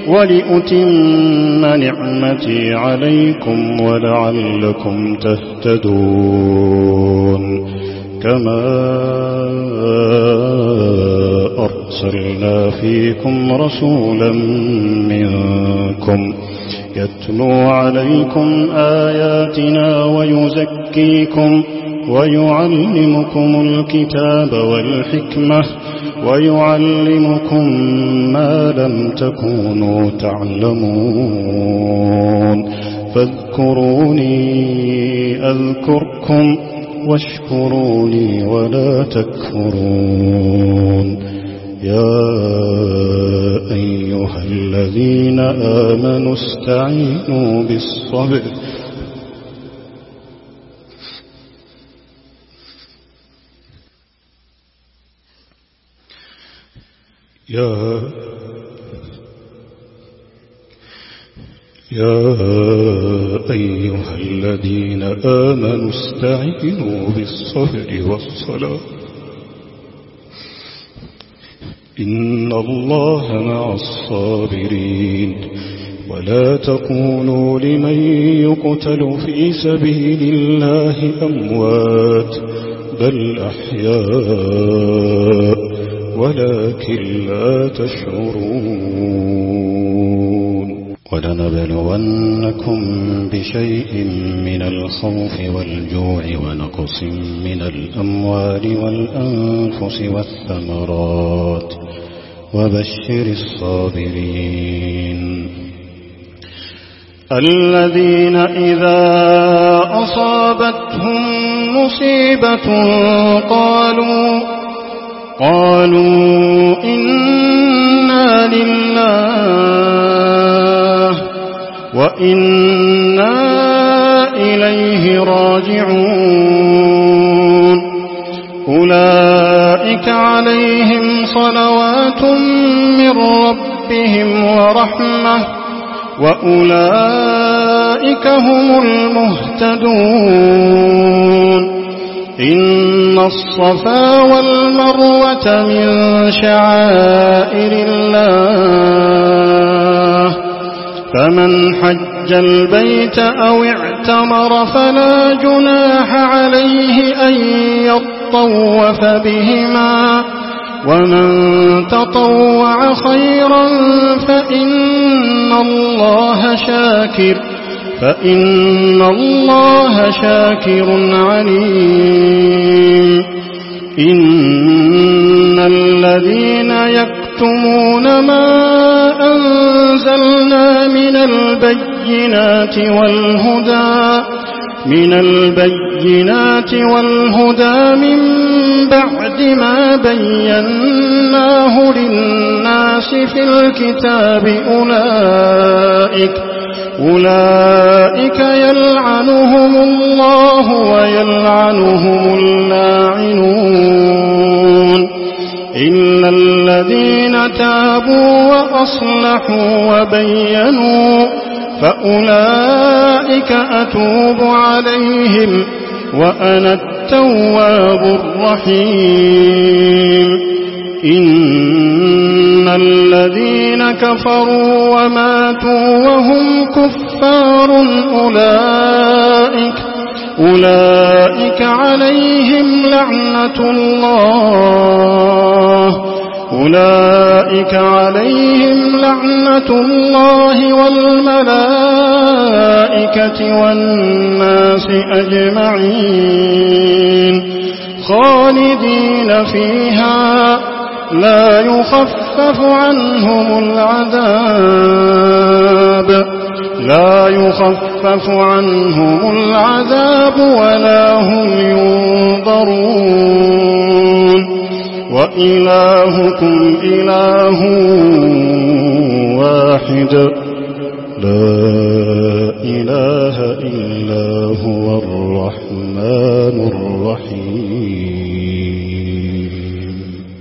Speaker 1: ولأتم نعمتي عليكم ولعلكم تهتدون كما أرسلنا فيكم رسولا منكم يتلو عليكم آياتنا ويزكيكم ويعلمكم الكتاب والحكمة ويعلمكم ما لم تكونوا تعلمون فاذكروني أذكركم واشكروني ولا تكفرون يا أيها الذين آمنوا استعينوا بالصبر يا أيها الذين آمنوا استعينوا بالصبر والصلاة إن الله مع الصابرين ولا تقولوا لمن يقتل في سبيل الله أموات بل أحياء ولكن لا تشعرون ولنبلونكم بشيء من الخوف والجوع ونقص من الأموال والأنفس والثمرات وبشر الصابرين الذين إذا أصابتهم مصيبة قالوا إنا لله وإنا إليه راجعون أولئك عليهم صلوات من ربهم ورحمة وأولئك هم المهتدون إن الصفا والمروة من شعائر الله فمن حج البيت أو اعتمر فلا جناح عليه أن يطوف بهما ومن تطوع خيرا فإن الله شاكر عليم إن الذين يكتمون ما أنزلنا من البينات والهدى من بعد ما بيناه للناس في الكتاب أولئك يلعنهم الله ويلعنهم اللاعنون إلا الذين تابوا وأصلحوا وبينوا فأولئك أتوب عليهم وأنا التواب الرحيم إن الذين كفروا وماتوا وهم كفار أولئك عليهم لعنة الله والملائكة والناس أجمعين خالدين فيها
Speaker 2: لا يخفف عنهم العذاب ولا هم ينظرون وإلهكم إله واحد لا إله إلا هو الرحمن الرحيم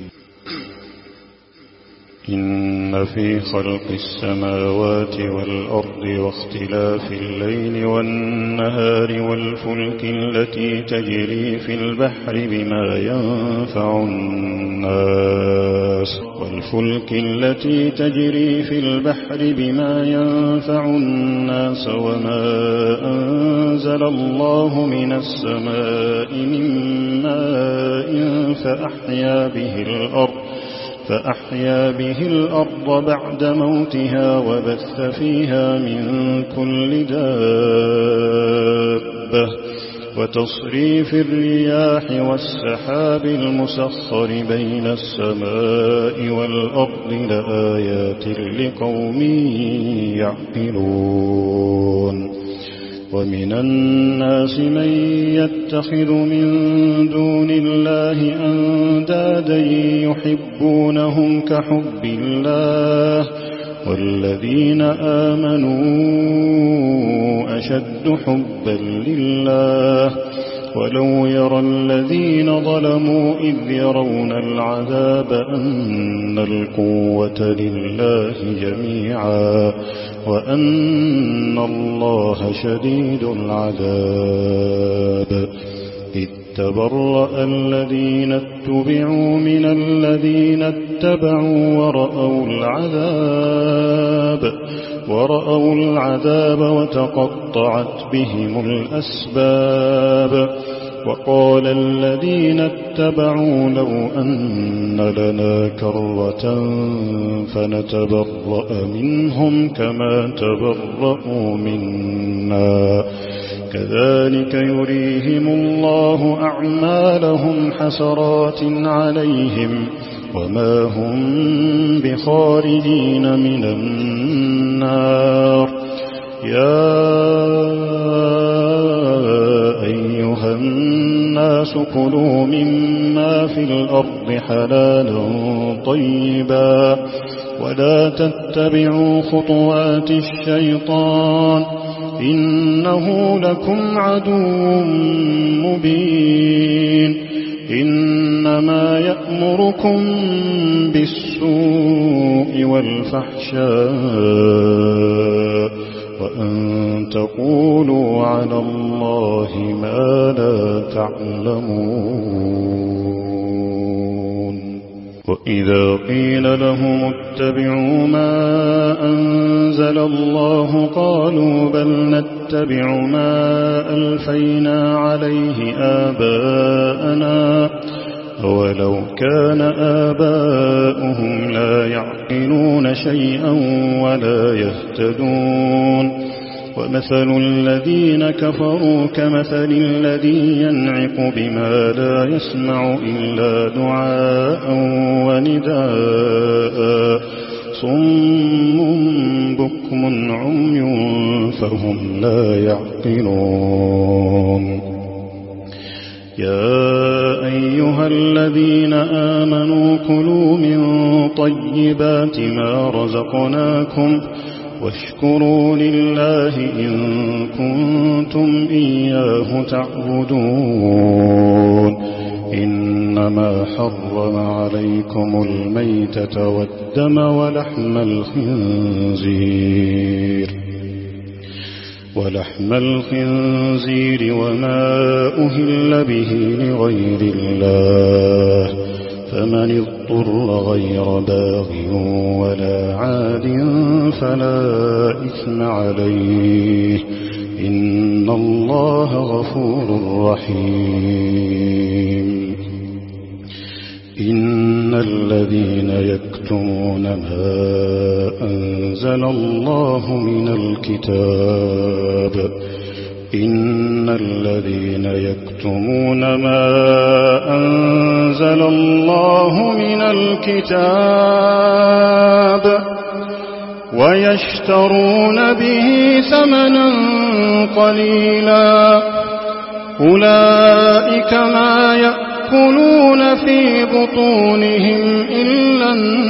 Speaker 2: إن في خلق السماوات والأرض واختلاف الليل والنهار والفلك التي تجري في البحر بما ينفع الناس وما أنزل الله من السماء من ماء فأحيا به الأرض بعد موتها وبث فيها من كل دابة وتصريف الرياح والسحاب المسخر بين السماء والأرض لآيات لقوم يعقلون ومن الناس من يتخذ من دون الله أندادا يحبونهم كحب الله والذين آمنوا أشد حبا لله ولو يرى الذين ظلموا إذ يرون العذاب أن القوة لله جميعا وأن الله شديد العذاب إذ تبرأ الذين اتبعوا من الذين اتبعوا ورأوا العذاب وتقطعت بهم الأسباب وقال الذين اتبعوا لو أن لنا كرة فنتبرأ منهم كما تبرأوا منا كذلك يريهم الله أعمالهم حسرات عليهم وما هم بخارجين من النار يا أيها الناس كلوا مما في الأرض حلالا طيبا ولا تتبعوا خطوات الشيطان إنه لكم عدو مبين إنما يأمركم بالسوء والفحشاء وأن تقولوا على الله ما لا تعلمون وإذا قيل لهم اتبعوا ما أنزل الله قالوا بل نتبع ما ألفينا عليه آباءنا أولو كان آباؤهم لا يعقلون شيئا ولا يهتدون ومثل الذين كفروا كمثل الذي ينعق بما لا يسمع إلا دعاء ونداء صم بكم عمي فهم لا يعقلون يا أيها الذين آمنوا كلوا من طيبات ما رزقناكم واشكروا لله إن كنتم إياه تعبدون إنما حرم عليكم الميتة والدم ولحم الخنزير وما أهل به لغير الله فمن اضطر غير باغ ولا عاد فلا إثم عليه إن الله غفور رحيم إن الذين يكتمون ما أنزل الله من الكتاب
Speaker 1: إن الذين يكتمون ما أنزل الله من الكتاب ويشترون به ثمنا قليلا أولئك ما يأكلون في بطونهم إلا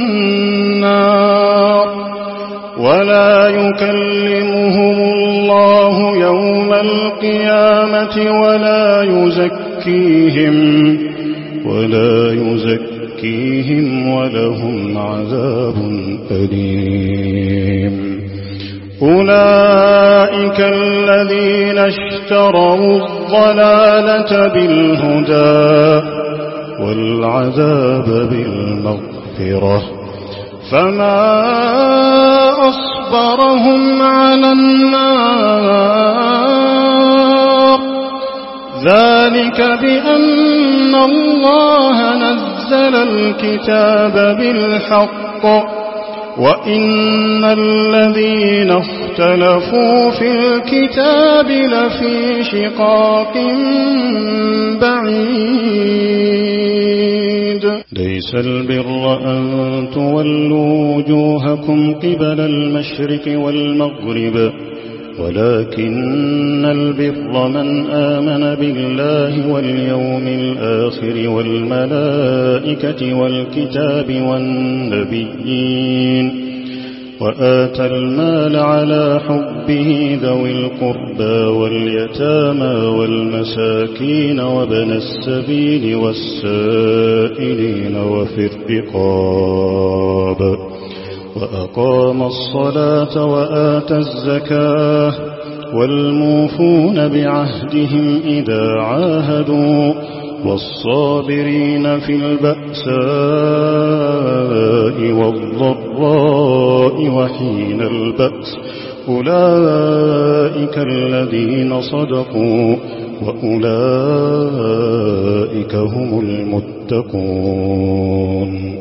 Speaker 1: النار ولا يكلمهم الله يوم القيامة ولا يزكيهم ولهم عذاب أليم أولئك الذين اشتروا الضلالة بالهدى والعذاب بالمغفرة فما أصبرهم على النار ذلك بأن الله نزل الكتاب بالحق وإن الذين اختلفوا في الكتاب لفي شقاق بعيد ليس البر أن تولوا وجوهكم قبل المشرق والمغرب ولكن البر من آمن بالله واليوم الآخر والملائكة والكتاب والنبيين وآتى المال على حبه ذوي القربى واليتامى والمساكين وابن السبيل والسائلين وفي الرقاب وأقام الصلاة وآتى الزكاة والموفون بعهدهم إذا عاهدوا والصابرين في البأساء والضراء وحين البأس أولئك الذين صدقوا وأولئك هم المتقون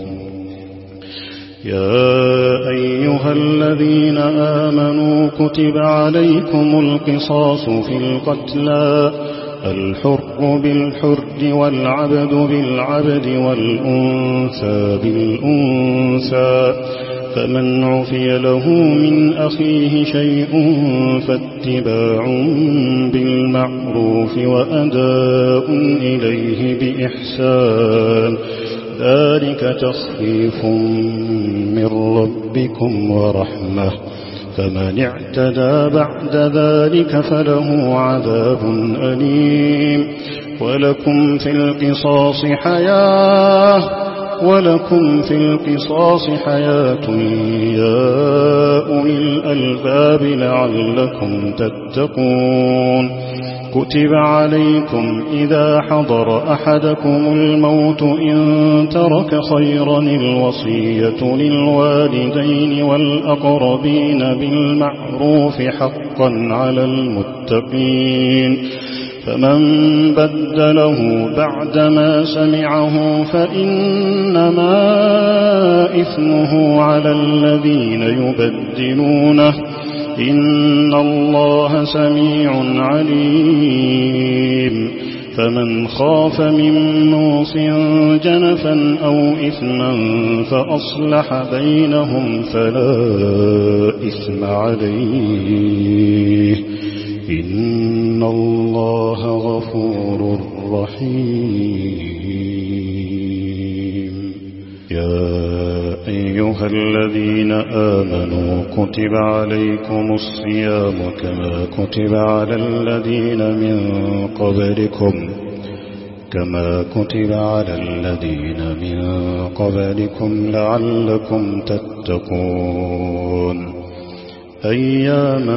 Speaker 1: يا أيها الذين آمنوا كتب عليكم القصاص في القتلى الحر بالحر والعبد بالعبد والأنثى بالأنثى فمن عفي له من أخيه شيء فاتباع بالمعروف وأداء إليه بإحسان ذلك تخفيف من ربكم ورحمة فمن اعتدى بعد ذلك فله عذاب أليم ولكم في القصاص حياة يا أولي الألباب لعلكم تتقون كتب عليكم إذا حضر أحدكم الموت إن ترك خيرا الوصية للوالدين والأقربين بالمعروف حقا على المتقين فمن بدله بعدما سمعه فإنما إثمه على الذين يبدلونه إن الله سميع عليم فمن خاف من موص جنفا أو إثما فأصلح بينهم فلا إثم عليه إن الله غفور رحيم يا أيها الذين آمنوا كتب عليكم الصيام كما كتب على الذين من قبلكم لعلكم تتقون أياما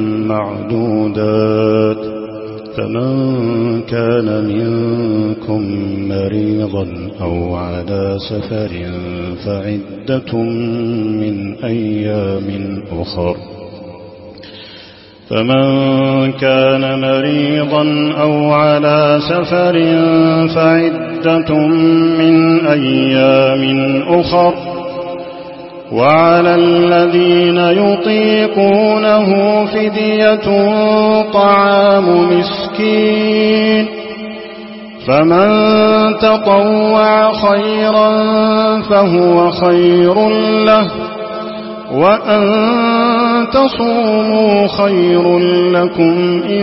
Speaker 1: معدودات فمن كان منكم مريضا أو على سفر فعدة من أيام أخر
Speaker 2: وعلى الذين يطيقونه فدية طعام مسكين فمن تطوع خيرا فهو خير له وأن تصوموا خير لكم إن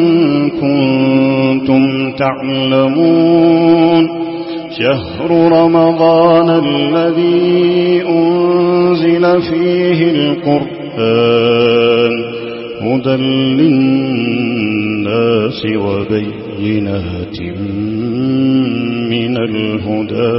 Speaker 2: كنتم تعلمون شهر رمضان الذي أنزل فيه القرآن هدى للناس وبينات من الهدى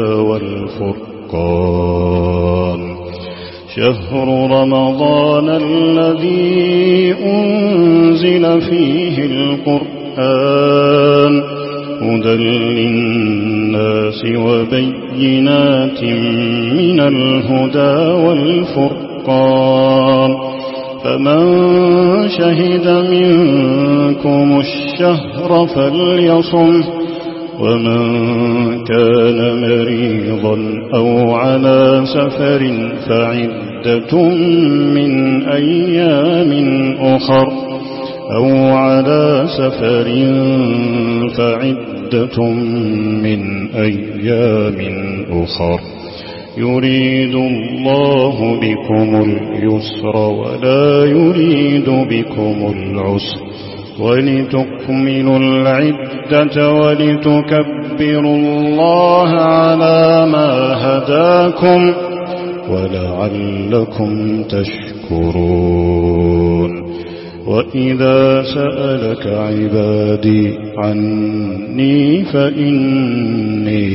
Speaker 2: والفرقان شهر رمضان الذي أنزل فيه القرآن هدى للناس وبينات من الهدى والفرقان فمن شهد منكم الشهر فليصم ومن كان مريضا أو على سفر فعدة من أيام أخر يريد الله بكم اليسر ولا يريد بكم العسر ولتكملوا العدة ولتكبروا الله على ما هداكم ولعلكم تشكرون وإذا سألك عبادي عني فإني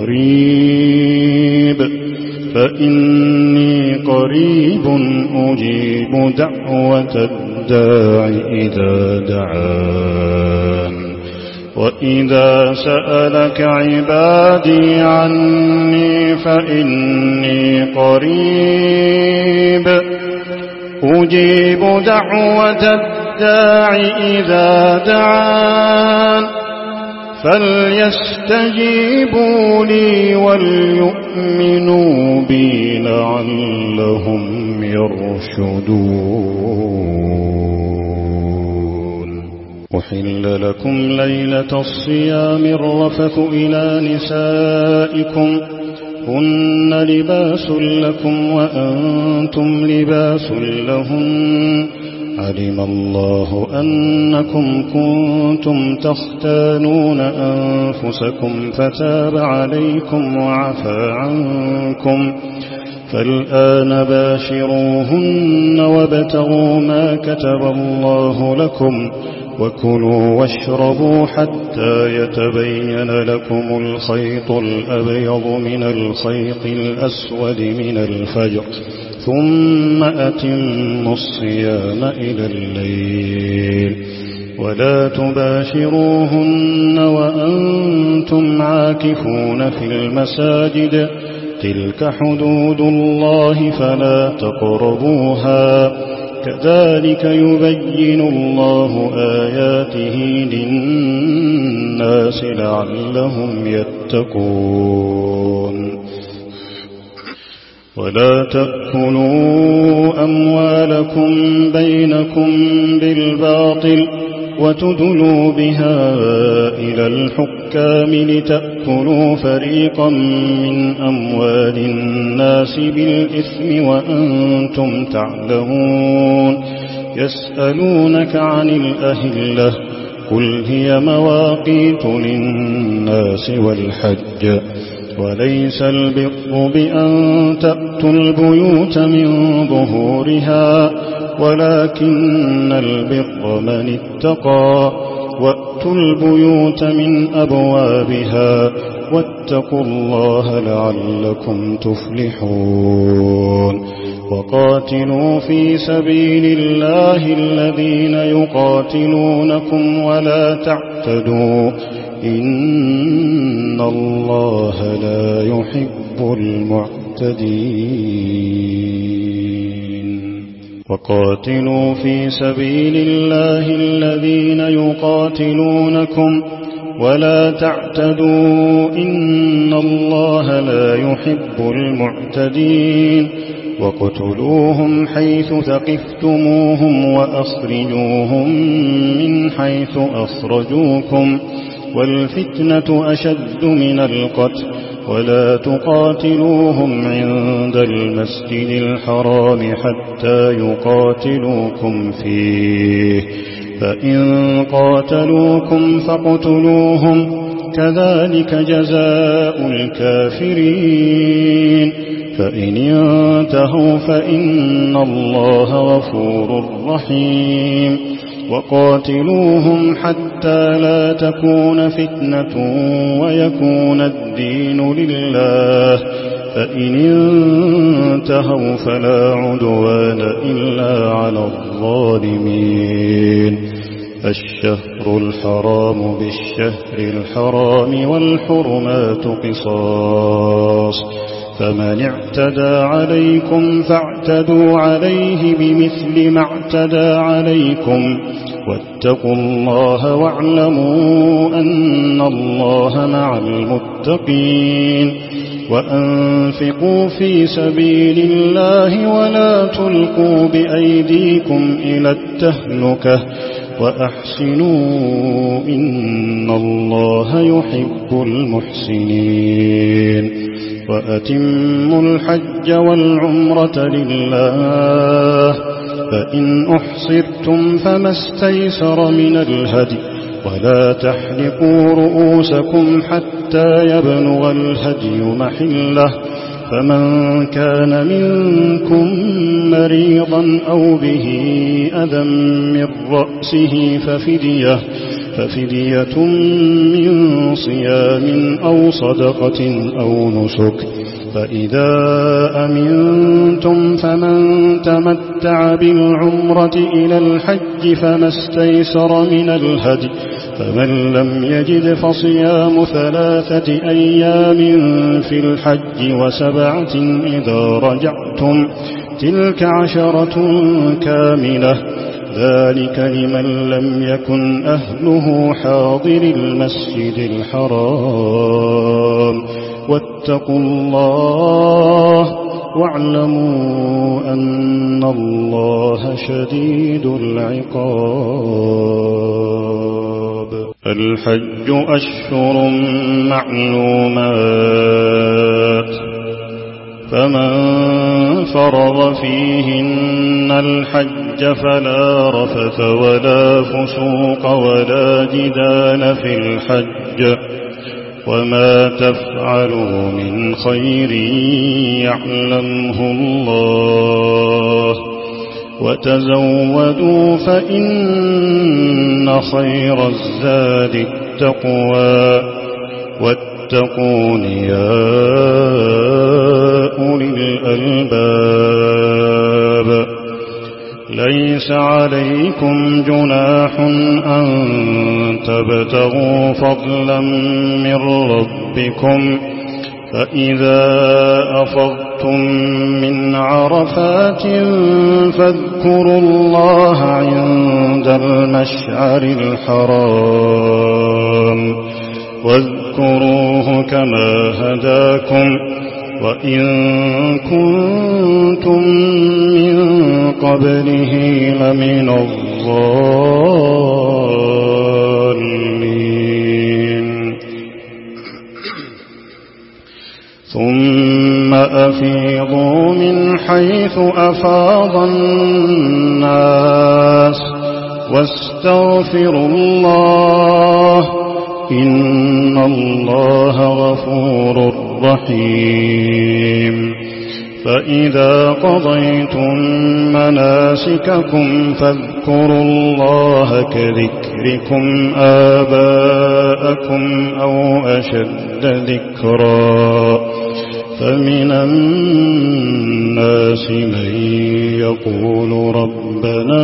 Speaker 2: قريب أجيب دعوة الداع إذا دعان وإذا سألك عبادي عني فإني قريب أجيب دعوة الداع إذا دعان فليستجيبوا لي وليؤمنوا بي لعلهم يرشدون أحل لكم ليلة الصيام الرفث إلى نسائكم هن لباس لكم وأنتم لباس لهن علم الله أنكم كنتم تختانون أنفسكم فتاب عليكم وعفى عنكم فالآن باشروهن وابتغوا ما كتب الله لكم وكلوا واشربوا حتى يتبين لكم الخيط الأبيض من الخيط الأسود من الفجر ثم أتموا الصيام إلى الليل ولا تباشروهن وأنتم عاكفون في المساجد تلك حدود الله فلا تقربوها كذلك يبين الله آياته للناس لعلهم يتقون ولا تأكلوا أموالكم بينكم بالباطل وتدلوا بها إلى الحكام لتأكلوا فريقا من أموال الناس بالإثم وأنتم تعلمون يسألونك عن الأهلة قل هي مواقيت للناس والحج وليس البر بأن تأتوا البيوت من ظهورها ولكن البر من اتقى وأتوا البيوت من أبوابها واتقوا الله لعلكم تفلحون وقاتلوا في سبيل الله الذين يقاتلونكم ولا تعتدوا إن الله لا يحب المعتدين وقاتلوا في سبيل الله الذين يقاتلونكم ولا تعتدوا إن الله لا يحب المعتدين
Speaker 1: وَاقْتُلُوهُمْ حَيْثُ ثَقِفْتُمُوهُمْ وَأَخْرِجُوهُمْ مِنْ حَيْثُ أَخْرَجُوكُمْ وَالْفِتْنَةُ أَشَدُّ مِنَ الْقَتْلِ وَلَا تُقَاتِلُوهُمْ عِندَ الْمَسْجِدِ الْحَرَامِ حَتَّى يُقَاتِلُوكُمْ فِيهِ فَإِنْ قَاتَلُوكُمْ فَاقْتُلُوهُمْ كَذَلِكَ جَزَاءُ الْكَافِرِينَ فَإِنِ انتهوا فَإِنَّ اللَّهَ غَفُورٌ رَحِيمٌ وَقَاتِلُوهُمْ حَتَّى لَا تَكُونَ فِتْنَةٌ وَيَكُونَ الدِّينُ لِلَّهِ فَإِنِ انتهوا فَلَا عُدْوَانَ إِلَّا عَلَى الظَّالِمِينَ الشهر الحرام بالشهر الحرام والحرمات قصاص فمن اعتدى عليكم فاعتدوا عليه بمثل ما اعتدى عليكم واتقوا الله واعلموا أن الله مع المتقين وأنفقوا في سبيل الله ولا تلقوا بأيديكم إلى التهلكة وأحسنوا إن الله يحب المحسنين وأتموا الحج والعمرة لله فإن أحصرتم فما استيسر من الهدي ولا تحلقوا رؤوسكم حتى يبلغ الهدي محله فمن كان منكم مريضا أو به أذى من رأسه ففدية من صيام أو صدقة أو نسك فإذا أمنتم فمن تمتع بالعمرة إلى الحج فما استيسر من الهدي فمن لم يجد فصيام 3 أيام في الحج و7 إذا رجعتم تلك 10 كاملة ذلك لمن لم يكن أهله حاضر المسجد الحرام واتقوا الله واعلموا أن الله شديد العقاب الحج أشهر معلومات فمن فرض فيهن الحج فلا رفث ولا فسوق ولا جدال في الحج وما تفعلوا من خير يعلمه الله وتزودوا فإن خير الزاد التقوى واتقون يا أولي الألباب ليس عليكم جناح أن تبتغوا فضلا من ربكم فإذا أفضتم من عرفات فاذكروا الله عند المشعر الحرام واذكروه كما هداكم وإن كنتم من قبله لمن الضالين ثم أفيضوا من حيث أفاض الناس واستغفروا الله إن الله غفور رحيم فإذا قضيتم مناسككم فاذكروا الله كذكركم آباءكم أو أشد ذكرا فمن الناس من يقول ربنا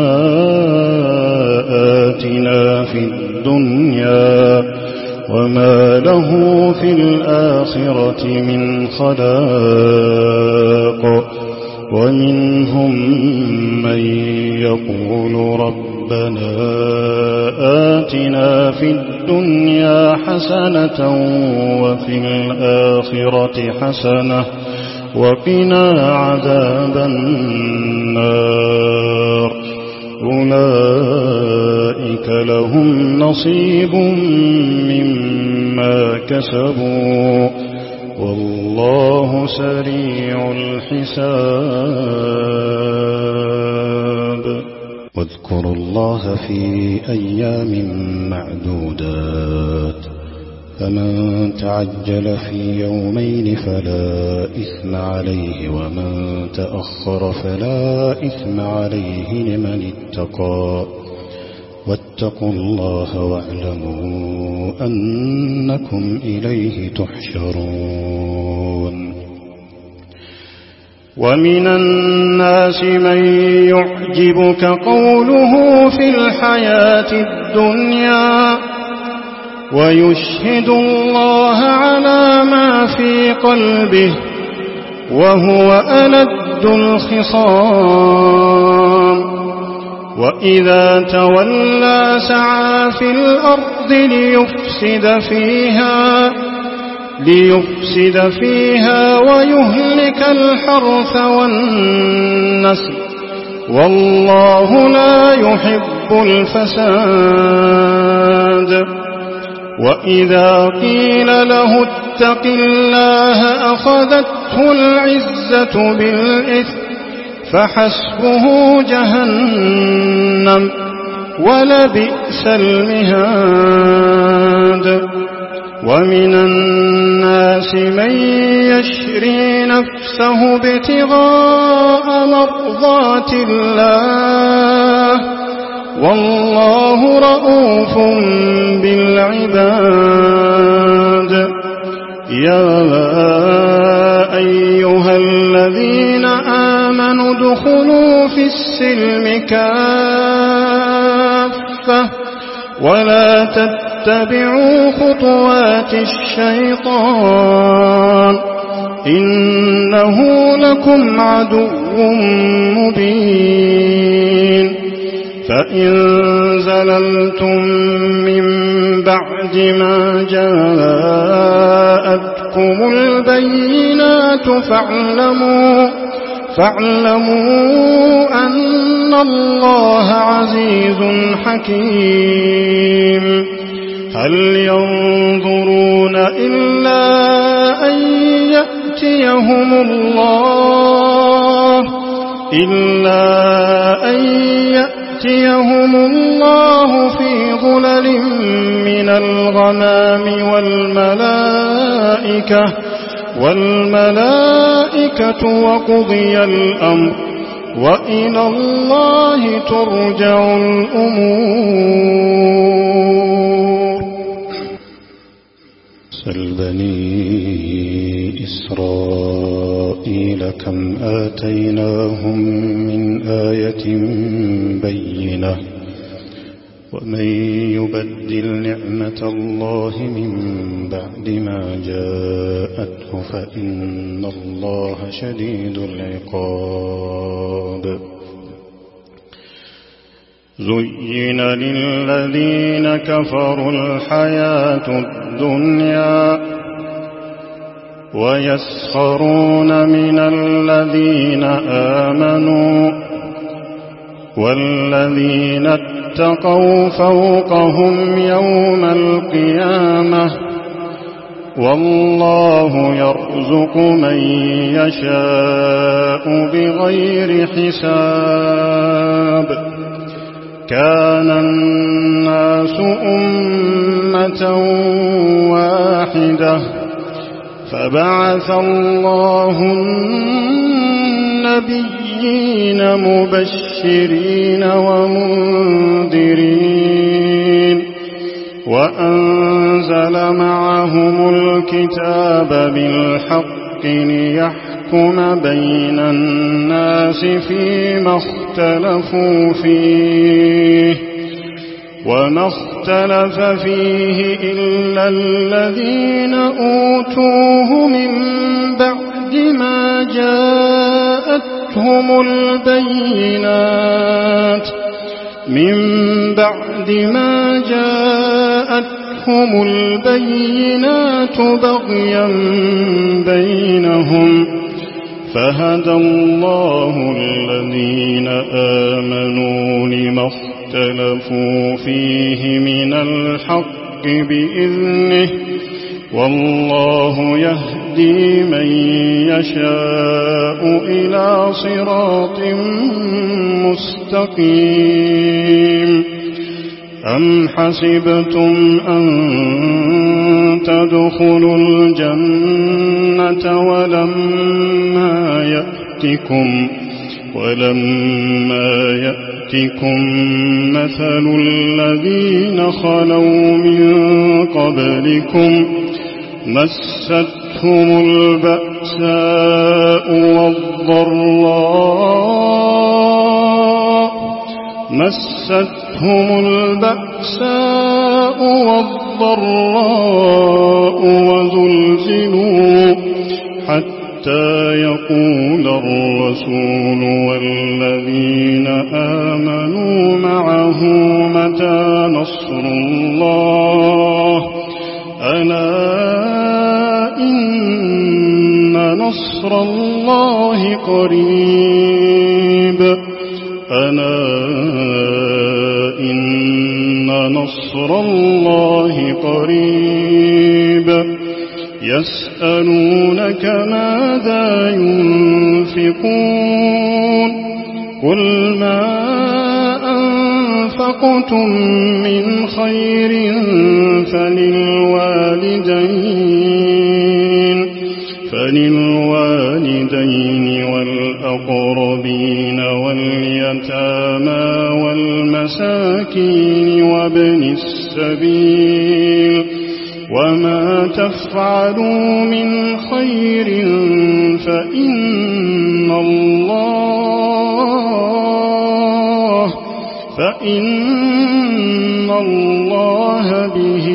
Speaker 1: آتنا في الدنيا وما له في الآخرة من خلاق ومنهم من يقول ربنا آتنا في الدنيا حسنة وفي الآخرة حسنة وقنا عذاب النار أولئك لهم نصيب مما كسبوا والله سريع الحساب واذكروا الله في أيام معدودات فمن تعجل في يومين فلا إثم عليه ومن تأخر فلا إثم عليه لمن اتقى واتقوا الله واعلموا أنكم إليه تحشرون ومن الناس من يعجبك قوله في الحياة الدنيا ويشهد الله على ما في قلبه وهو ألد الخصام وإذا تولى سعى في الأرض ليفسد فيها ويهلك الحرث والنسل والله لا يحب الفساد وإذا قيل له اتق الله أخذته العزة بالإثم فحسبه جهنم ولبئس المهاد ومن الناس من يشري نفسه ابتغاء مرضات الله والله رؤوف بالعباد يا أيها الذين آمنوا ادخلوا في السلم كافة ولا تتبعوا خطوات الشيطان إنه لكم عدو مبين فإن زللتم من بعد ما جاءتكم البينات فاعلموا أن الله عزيز حكيم هل ينظرون إلا أن يأتيهم الله في ظلل من الغمام والملائكة وقضي الأمر وإلى الله ترجع الأمور
Speaker 2: سل بني إسرائيل كم آتيناهم من آية بينة ومن يبدل نعمة الله من بعد ما جاءته فإن الله شديد العقاب زين للذين كفروا الحياة الدنيا ويسخرون من الذين آمنوا والذين اتقوا فوقهم يوم القيامة والله يرزق من يشاء بغير حساب كان الناس أمة واحدة فبعث الله النبيين مبشرين ومنذرين وأنزل معهم الكتاب بالحق ليحكم بين الناس فيما اختلفوا فيه وما اختلف فيه إلا الذين أوتوه من بعد ما جاءتهم البينات بغيا بينهم فهدى الله الذين آمنوا لما اختلفوا فيه من الحق بإذنه والله يهدي من يشاء إلى صراط مستقيم أم حسبتم أن تدخلوا الجنة ولما يأتكم مثل الذين خلوا من قبلكم مستهم البأساء والضراء وزلزلوا حتى يقول الرسول والذين آمنوا معه متى نصر الله ألا إن نصر الله قريب يسألونك ماذا ينفقون قل ما أنفقتم من خير فللوالدين والأقربين واليتامى والمساكين وابن السبيل وما تفعلوا من خير فإن الله به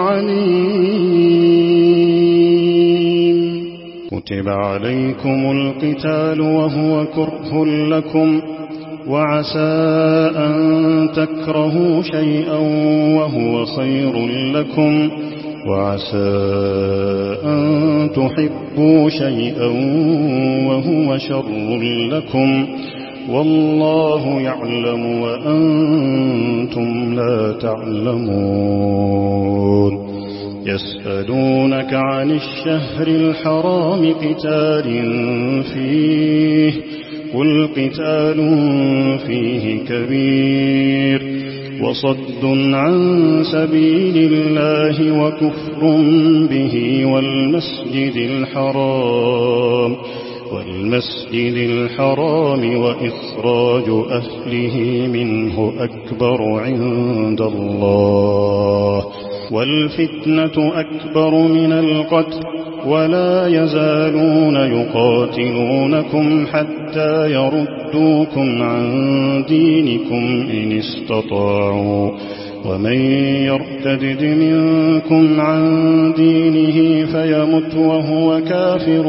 Speaker 2: عليم. كتب عليكم القتال وهو كره لكم وعسى أن تكرهوا شيئا وهو خير لكم وعسى أن تحبوا شيئا وهو شر لكم والله يعلم وأنتم لا تعلمون. يسألونك عن الشهر الحرام قتال فيه قل قتال فيه كبير وصد عن سبيل الله وكفر به والمسجد الحرام وإخراج أهله منه أكبر عند الله والفتنة أكبر من القتل ولا يزالون يقاتلونكم حتى يردوكم عن دينكم إن استطاعوا ومن يرتد منكم عن دينه فيمت وهو كافر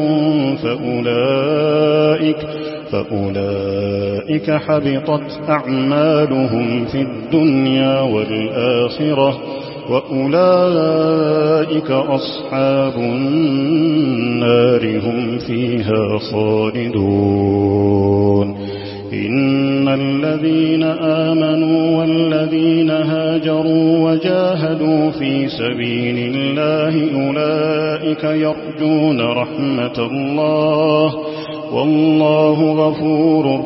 Speaker 2: فأولئك حبطت أعمالهم في الدنيا والآخرة وأولئك أصحاب النار هم فيها خالدون. إن الذين آمنوا والذين هاجروا وجاهدوا في سبيل الله أولئك يرجون رحمة الله والله غفور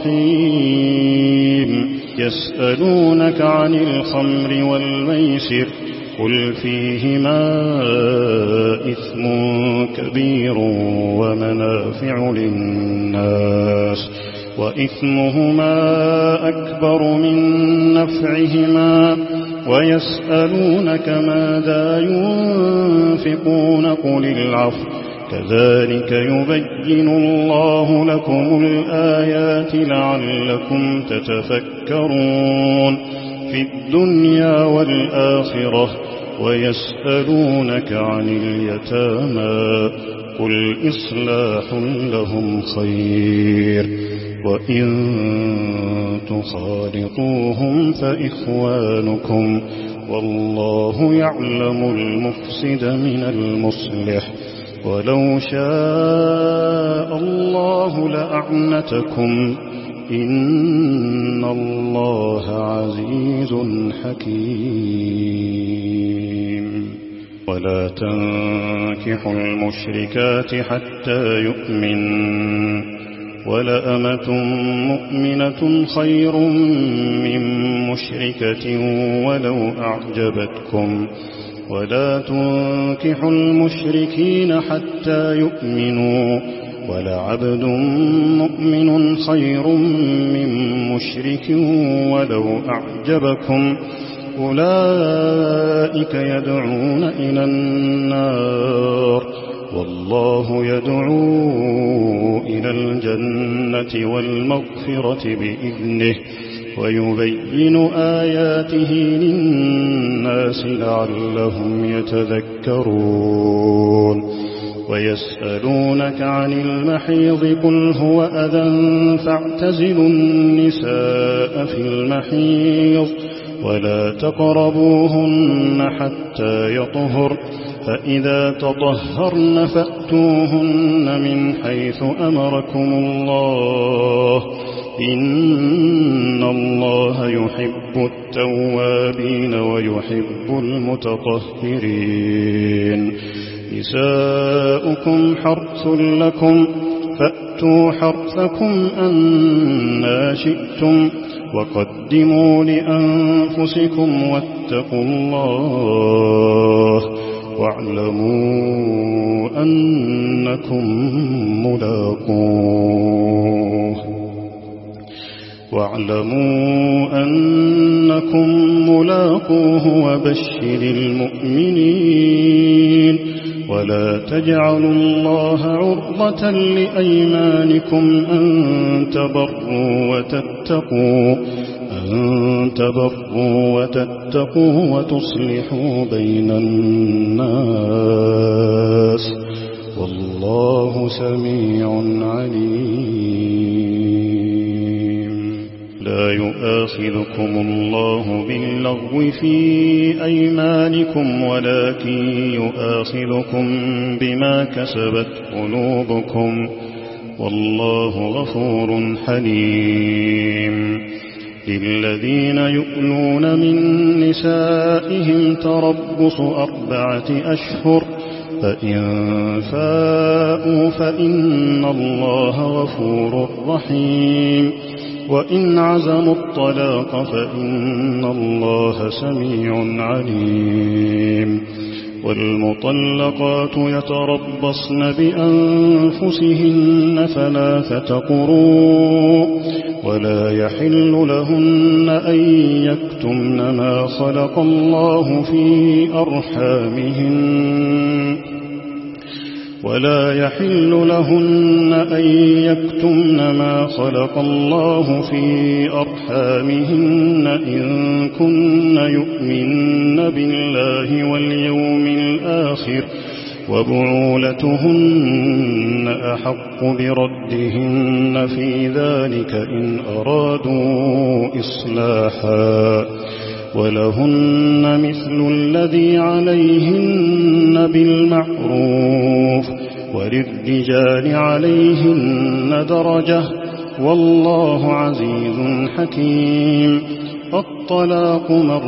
Speaker 2: رحيم. يسألونك عن الخمر والميسر قل فيهما إثم كبير ومنافع للناس وإثمهما أكبر من نفعهما ويسألونك ماذا ينفقون قل العفو كذلك يبين الله لكم الآيات لعلكم تتفكرون في الدنيا والآخرة. ويسألونك عن اليتامى قل إصلاح لهم خير وإن تخالطوهم فإخوانكم والله يعلم المفسد من المصلح
Speaker 1: ولو شاء الله لأعنتكم إن الله عزيز حكيم ولا تنكحوا المشركات حتى يؤمنوا ولأمة مؤمنة خير من مشركة ولو أعجبتكم ولا تنكحوا المشركين حتى يؤمنوا ولعبد مؤمن خير من مشرك ولو أعجبكم أولئك يدعون إلى النار والله يدعو إلى الجنة والمغفرة بإذنه ويبين آياته للناس لعلهم يتذكرون ويسألونك عن المحيض قل هو أذى فاعتزلوا النساء في المحيض ولا تقربوهن حتى يطهر فإذا تطهرن فأتوهن من حيث أمركم الله إن الله يحب التوابين ويحب المتطهرين نساؤكم حرث لكم فأتوا حرثكم أنى شئتم وقدموا لأنفسكم واتقوا الله واعلموا أنكم ملاقوه وبشر المؤمنين ولا تجعلوا الله عرضة لأيمانكم أن تبروا وتتقوا وتصلحوا بين الناس والله سميع عليم لا يؤاخذكم الله باللغو في أيمانكم ولكن يؤاخذكم بما كسبت قلوبكم والله غفور حليم للذين يؤلون من نسائهم تربص 4 أشهر فإن فاءوا فإن الله غفور رحيم وإن عزموا الطلاق فإن الله سميع عليم والمطلقات يتربصن بأنفسهن 3 قروء ولا يحل لهن أن يكتمن ما خلق الله في أرحامهن إن كن يؤمن بالله واليوم الآخر وبعولتهن أحق بردهن في ذلك إن أرادوا إصلاحا ولهن مثل الذي عليهن بالمعروف وللرجال عليهن درجة والله عزيز حكيم الطلاق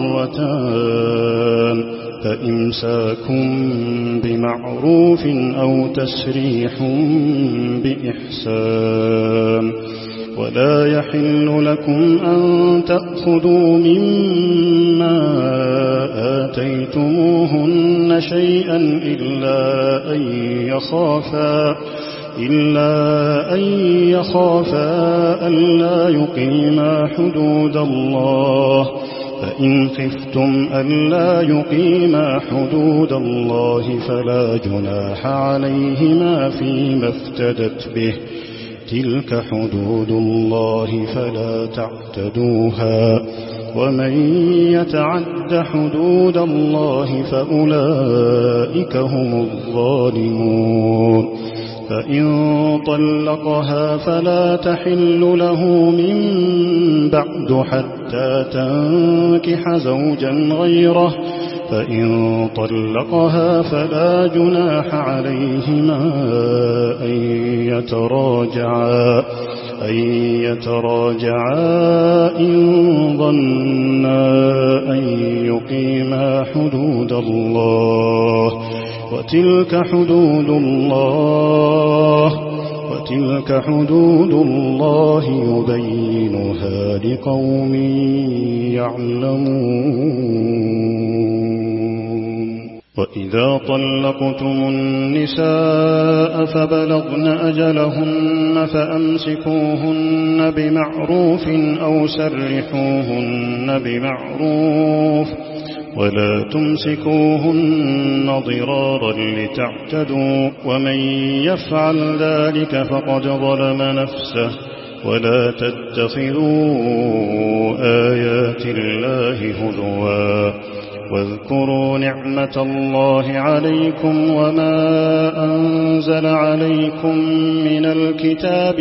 Speaker 1: 2 فإمساك بمعروف أو تسريح بإحسان ولا يحل لكم أن تأخذوا مما آتيتموهن شيئا إلا أن يخافا ألا يقيما حدود الله فإن خفتم ألا يقيما حدود الله فلا جناح عليهما فيما افتدت به تلك حدود الله فلا تعتدوها ومن يتعد حدود الله فأولئك هم الظالمون فإن طلقها فلا تحل له من بعد حتى تنكح زوجا غيره
Speaker 2: فإن طلقها فلا جناح عليهما أن يتراجعا إن ظنا أن يقيما حدود الله، وتلك حدود الله يبينها لقوم يعلمون. وإذا طلقتم النساء فبلغن أجلهن فأمسكوهن بمعروف أو سرحوهن بمعروف، ولا تمسكوهن ضرارا لتعتدوا، ومن يفعل ذلك فقد ظلم نفسه. ولا تتخذوا آيات الله هزوا، واذكروا نعمة الله عليكم وما أنزل عليكم من الكتاب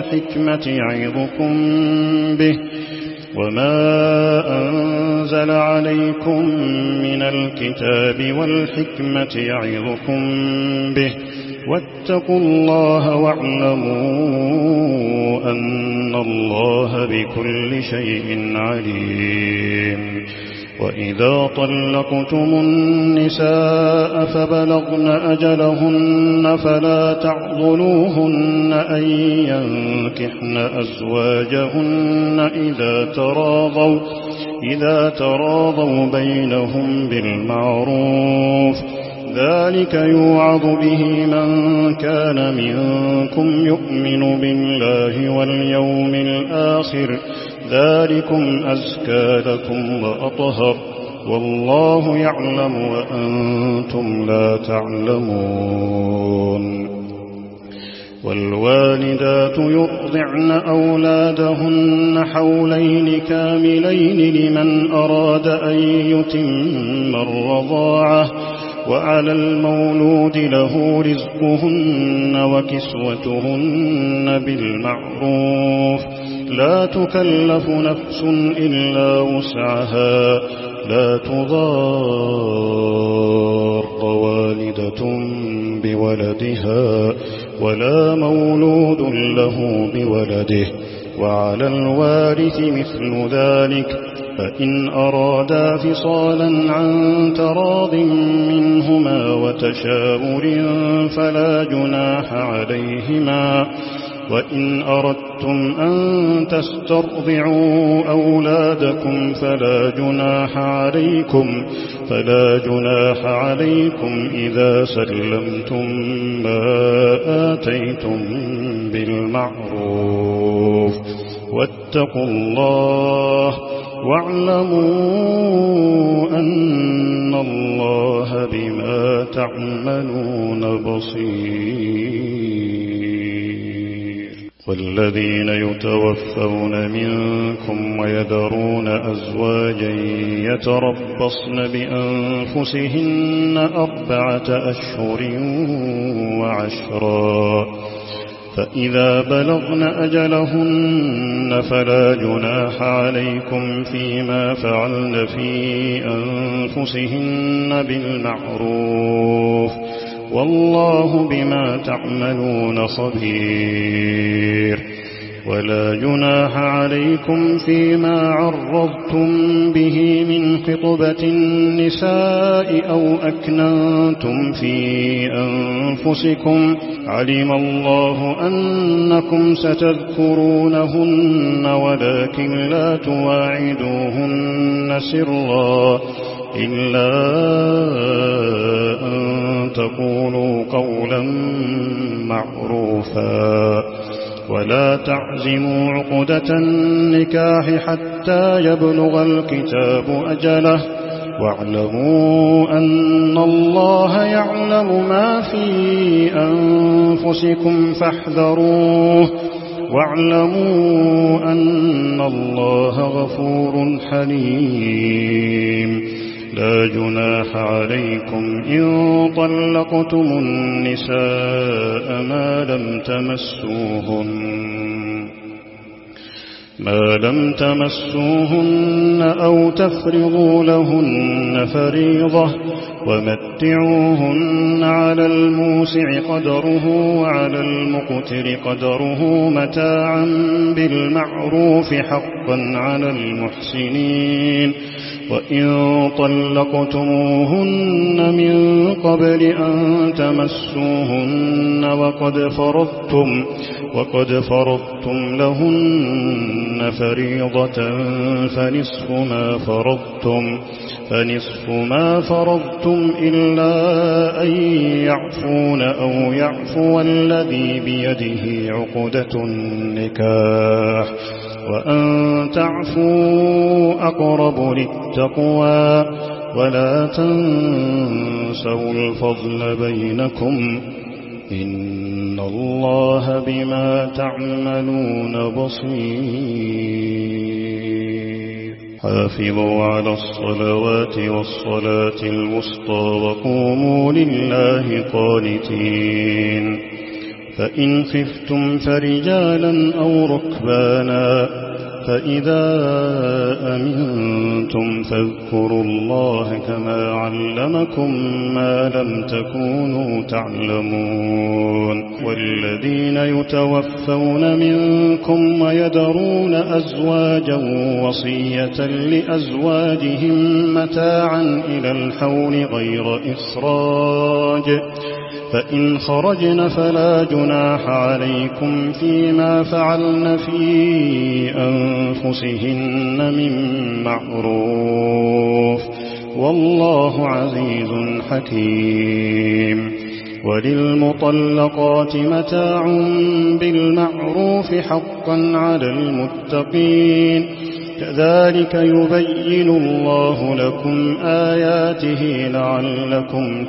Speaker 2: والحكمة يعظكم به، واتقوا الله واعلموا أن الله بكل شيء عليم. وإذا طلقتم النساء فبلغن أجلهن فلا تعضلوهن أن ينكحن أزواجهن إذا تراضوا بينهم بالمعروف، ذلك يوعظ به من كان منكم يؤمن بالله واليوم الآخر، ذلكم أزكى لكم وأطهر، والله يعلم وأنتم لا تعلمون. والوالدات يرضعن أولادهن حولين كاملين لمن أراد أن يتم الرضاعة، وعلى المولود له رزقهن وكسوتهن بالمعروف، لا تكلف نفس إلا وسعها، لا تضار والدة بولدها ولا مولود له بولده، وعلى الوارث مثل ذلك، فإن أرادا فصالا عن تراض منهما وتشاور فلا جناح عليهما. وإن أردتم أن تسترضعوا أولادكم فلا جناح عليكم إذا سلمتم ما آتيتم بالمعروف، واتقوا الله واعلموا أن الله بما تعملون بصير. والذين يتوفون منكم ويذرون أزواجا يتربصن بأنفسهن 4 أشهر و10، فإذا بلغن أجلهن فلا جناح عليكم فيما فعلن في أنفسهن بالمعروف، والله بما تعملون خبير. ولا جناح عليكم فيما عرضتم به من خطبة النساء أو أكننتم في أنفسكم، علم الله أنكم ستذكرونهن ولكن لا تواعدوهن سرا إلا أن تقولوا قولا معروفا، ولا تعزموا عقدة النكاح حتى يبلغ الكتاب أجله، واعلموا أن الله يعلم ما في أنفسكم فاحذروه، واعلموا أن الله غفور حليم. لا جناح عليكم إن طلقتم النساء ما لم تمسوهن،
Speaker 1: ما لم تمسوهن أو تفرضوا لهن فريضة ومتعوهن على الموسع قدره وعلى المقتر قدره متاعا بالمعروف حقا على المحسنين. وإن طلقتموهن من قبل أن تمسوهن وقد فرضتم لهن فريضة فنصف ما فرضتم إلا أن يعفون أو يعفو الذي بيده عقدة النكاح وأن تعفوا أقرب للتقوى ولا تنسوا الفضل بينكم إن الله بما تعملون بصير. حافظوا على الصلوات والصلاة الوسطى وقوموا لله قانتين. فإن خفتم فرجالا أو ركبانا فإذا أمنتم فاذكروا الله كما علمكم ما لم تكونوا تعلمون. والذين يتوفون منكم ويذرون أزواجا وصية لأزواجهم متاعا إلى الحول غير إخراج فإن خرجن فلا جناح عليكم فيما فعلن في أنفسهن من معروف والله عزيز حكيم. وللمطلقات متاع بالمعروف حقا على المتقين كذلك يبين الله لكم آياته لعلكم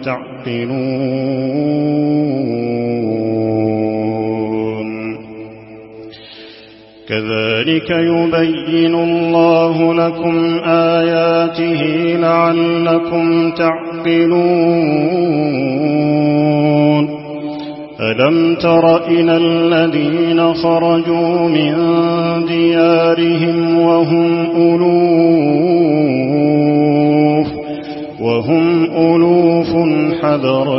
Speaker 1: تعقلون. كذلك يبين الله لكم آياته لعلكم تعقلون. ألم تر إلى الذين خرجوا من ديارهم وهم ألوف حذر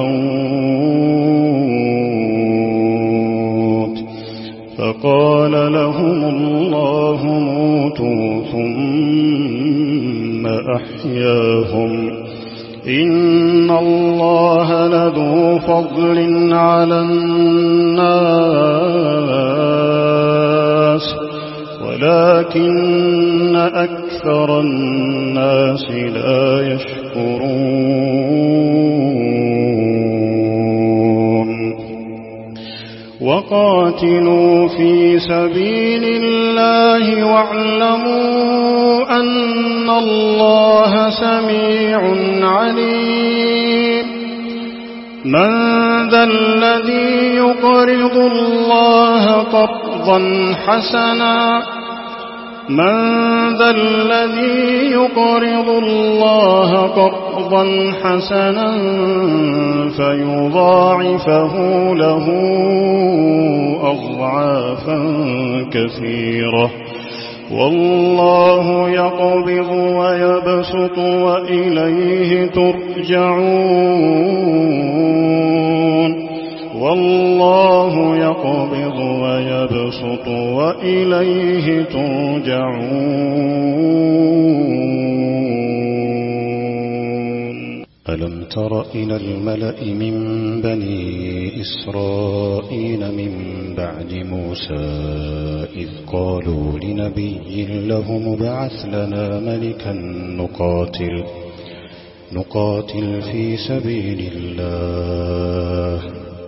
Speaker 1: الموت فقال لهم الله موتوا ثم أحياهم إن الله لذو فضل على الناس ولكن أكثر الناس لا يشكرون. وقاتلوا في سبيل الله واعلموا أن الله سميع عليم. من ذا الذي يقرض الله قرضا حسنا فيضاعفه له أضعافا كثيرة والله يقبض ويبسط وإليه ترجعون. والله يقبض ويبسط وإليه ترجعون.
Speaker 2: ألم تر إلى الملأ من بني إسرائيل من بعد موسى إذ قالوا لنبي له ابعث لنا ملكا نقاتل في سبيل الله.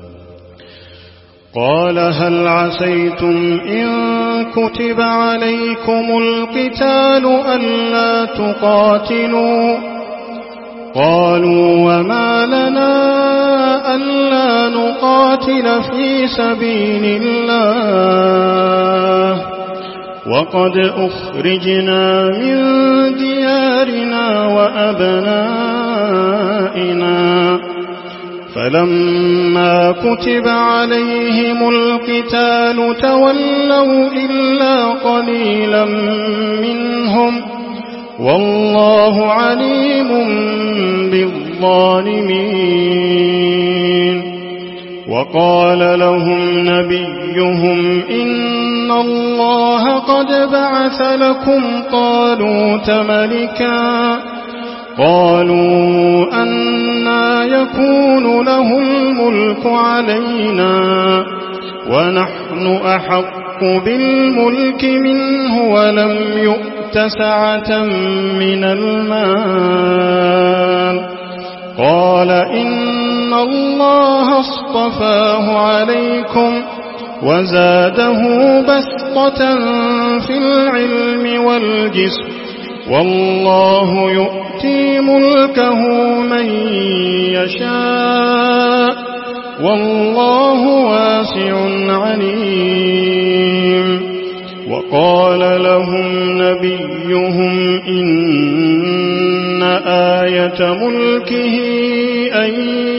Speaker 1: قال هل عسيتم إن كتب عليكم القتال ألا تقاتلوا؟ قالوا وما لنا ألا نقاتل في سبيل الله وقد أخرجنا من ديارنا وأبنائنا
Speaker 2: فلما كتب عليهم القتال تولوا إلا قليلا منهم والله عليم بالظالمين. وقال لهم نبيهم إن الله قد بعث لكم طالوت ملكا قالوا أنى يكون له الملك علينا ونحن أحق بالملك منه ولم يؤت سعة من المال قال إن الله اصطفاه عليكم وزاده بسطة في العلم والجسم والله يؤتي ملكه من يشاء والله واسع عليم. وقال لهم نبيهم إن آية ملكه أن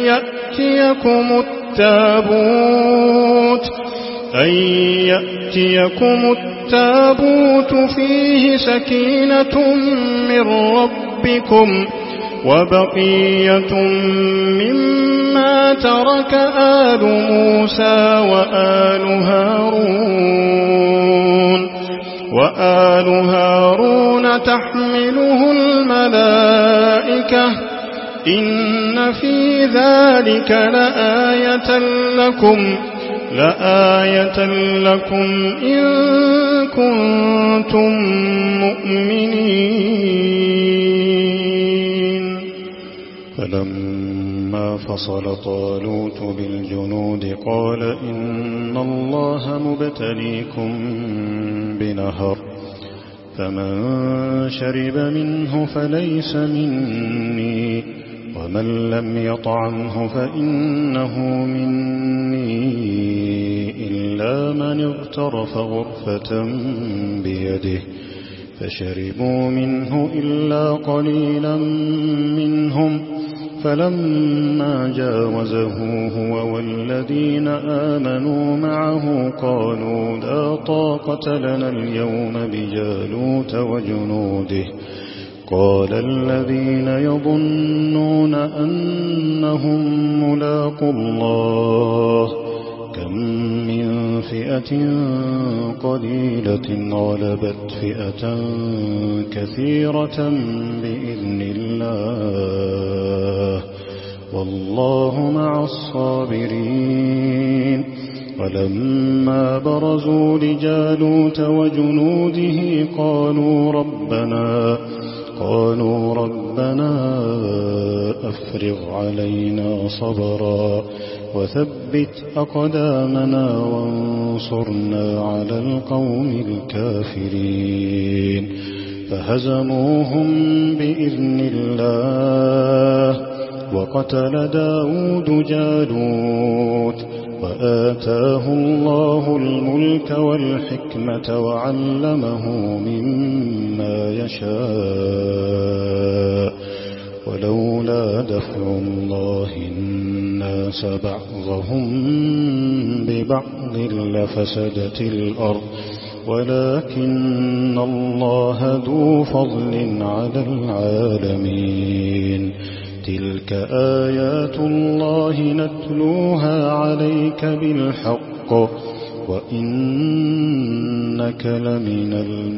Speaker 2: يأتيكم التابوت فيه سكينة من ربكم وبقية مما ترك آل موسى وآل هارون تحمله الملائكة إن في ذلك لآية لكم إن كنتم مؤمنين.
Speaker 1: فلما فصل طالوت بالجنود قال إن الله مبتليكم بنهر فمن شرب منه فليس مني ومن لم يطعمه فإنه مني إلا من اغترف غرفة بيده فشربوا منه إلا قليلا منهم فلما جاوزه هو والذين آمنوا معه قالوا لا طاقة لنا اليوم بجالوت وجنوده قال الذين يظنون أنهم ملاقو الله كم من فئة قليلة غلبت فئة كثيرة بإذن الله والله مع الصابرين. ولما برزوا لجالوت وجنوده قالوا ربنا أفرغ علينا صبرا وثبت أقدامنا وانصرنا على القوم الكافرين. فهزموهم بإذن الله وقتل داود جالوت وآتاه الله الملك والحكمة وعلمه مما يشاء ولولا دفع الله الناس بعضهم ببعض لفسدت الأرض ولكن الله ذو فضل على العالمين. تلك آيات الله نتلوها عليك بالحق وإنك لمن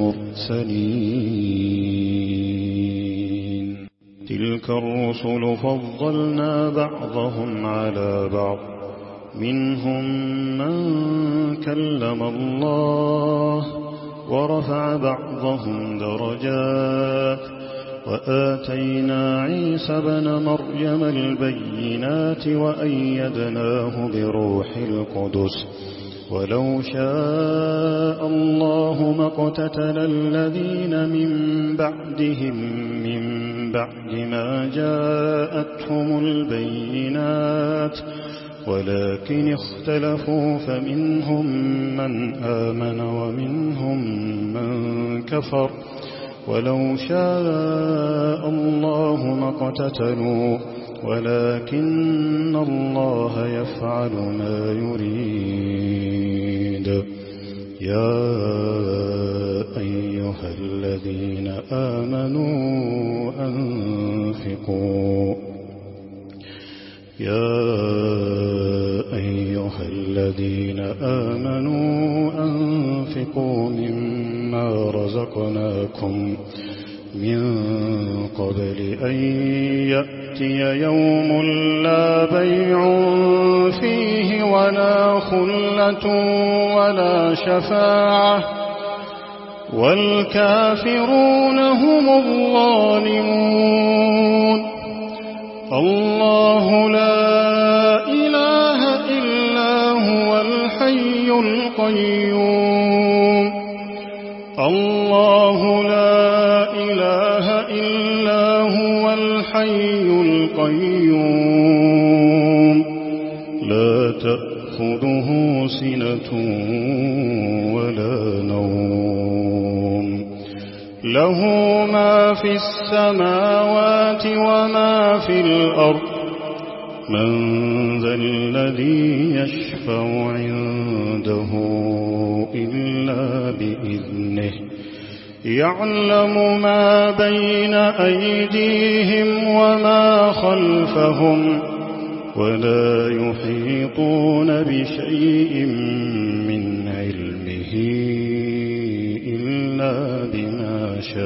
Speaker 1: المرسلين. تلك الرسل فضلنا بعضهم على بعض منهم من كلم الله ورفع بعضهم درجات وآتينا عيسى ابن مريم البينات وأيدناه بروح القدس ولو شاء الله ما اقتتل الذين من بعدهم من بعد ما جاءتهم البينات ولكن اختلفوا فمنهم من آمن ومنهم من كفر ولو شاء الله ما اقتتلوا ولكن الله يفعل ما يريد. يا أيها الذين آمنوا أنفقوا مما رزقناكم من قبل أن يأتي يوم لا بيع فيه ولا خلة ولا شفاعة والكافرون هم الظالمون. الله لا إله إلا هو الحي القيوم. الله لا إله إلا هو الحي القيوم لا تأخذه سنة ولا نوم له ما في السماوات وما في الأرض من ذا الذي يشفع عنده إلا بإذنه يعلم ما بين أيديهم وما خلفهم ولا يحيطون بشيء من علمه إلا بما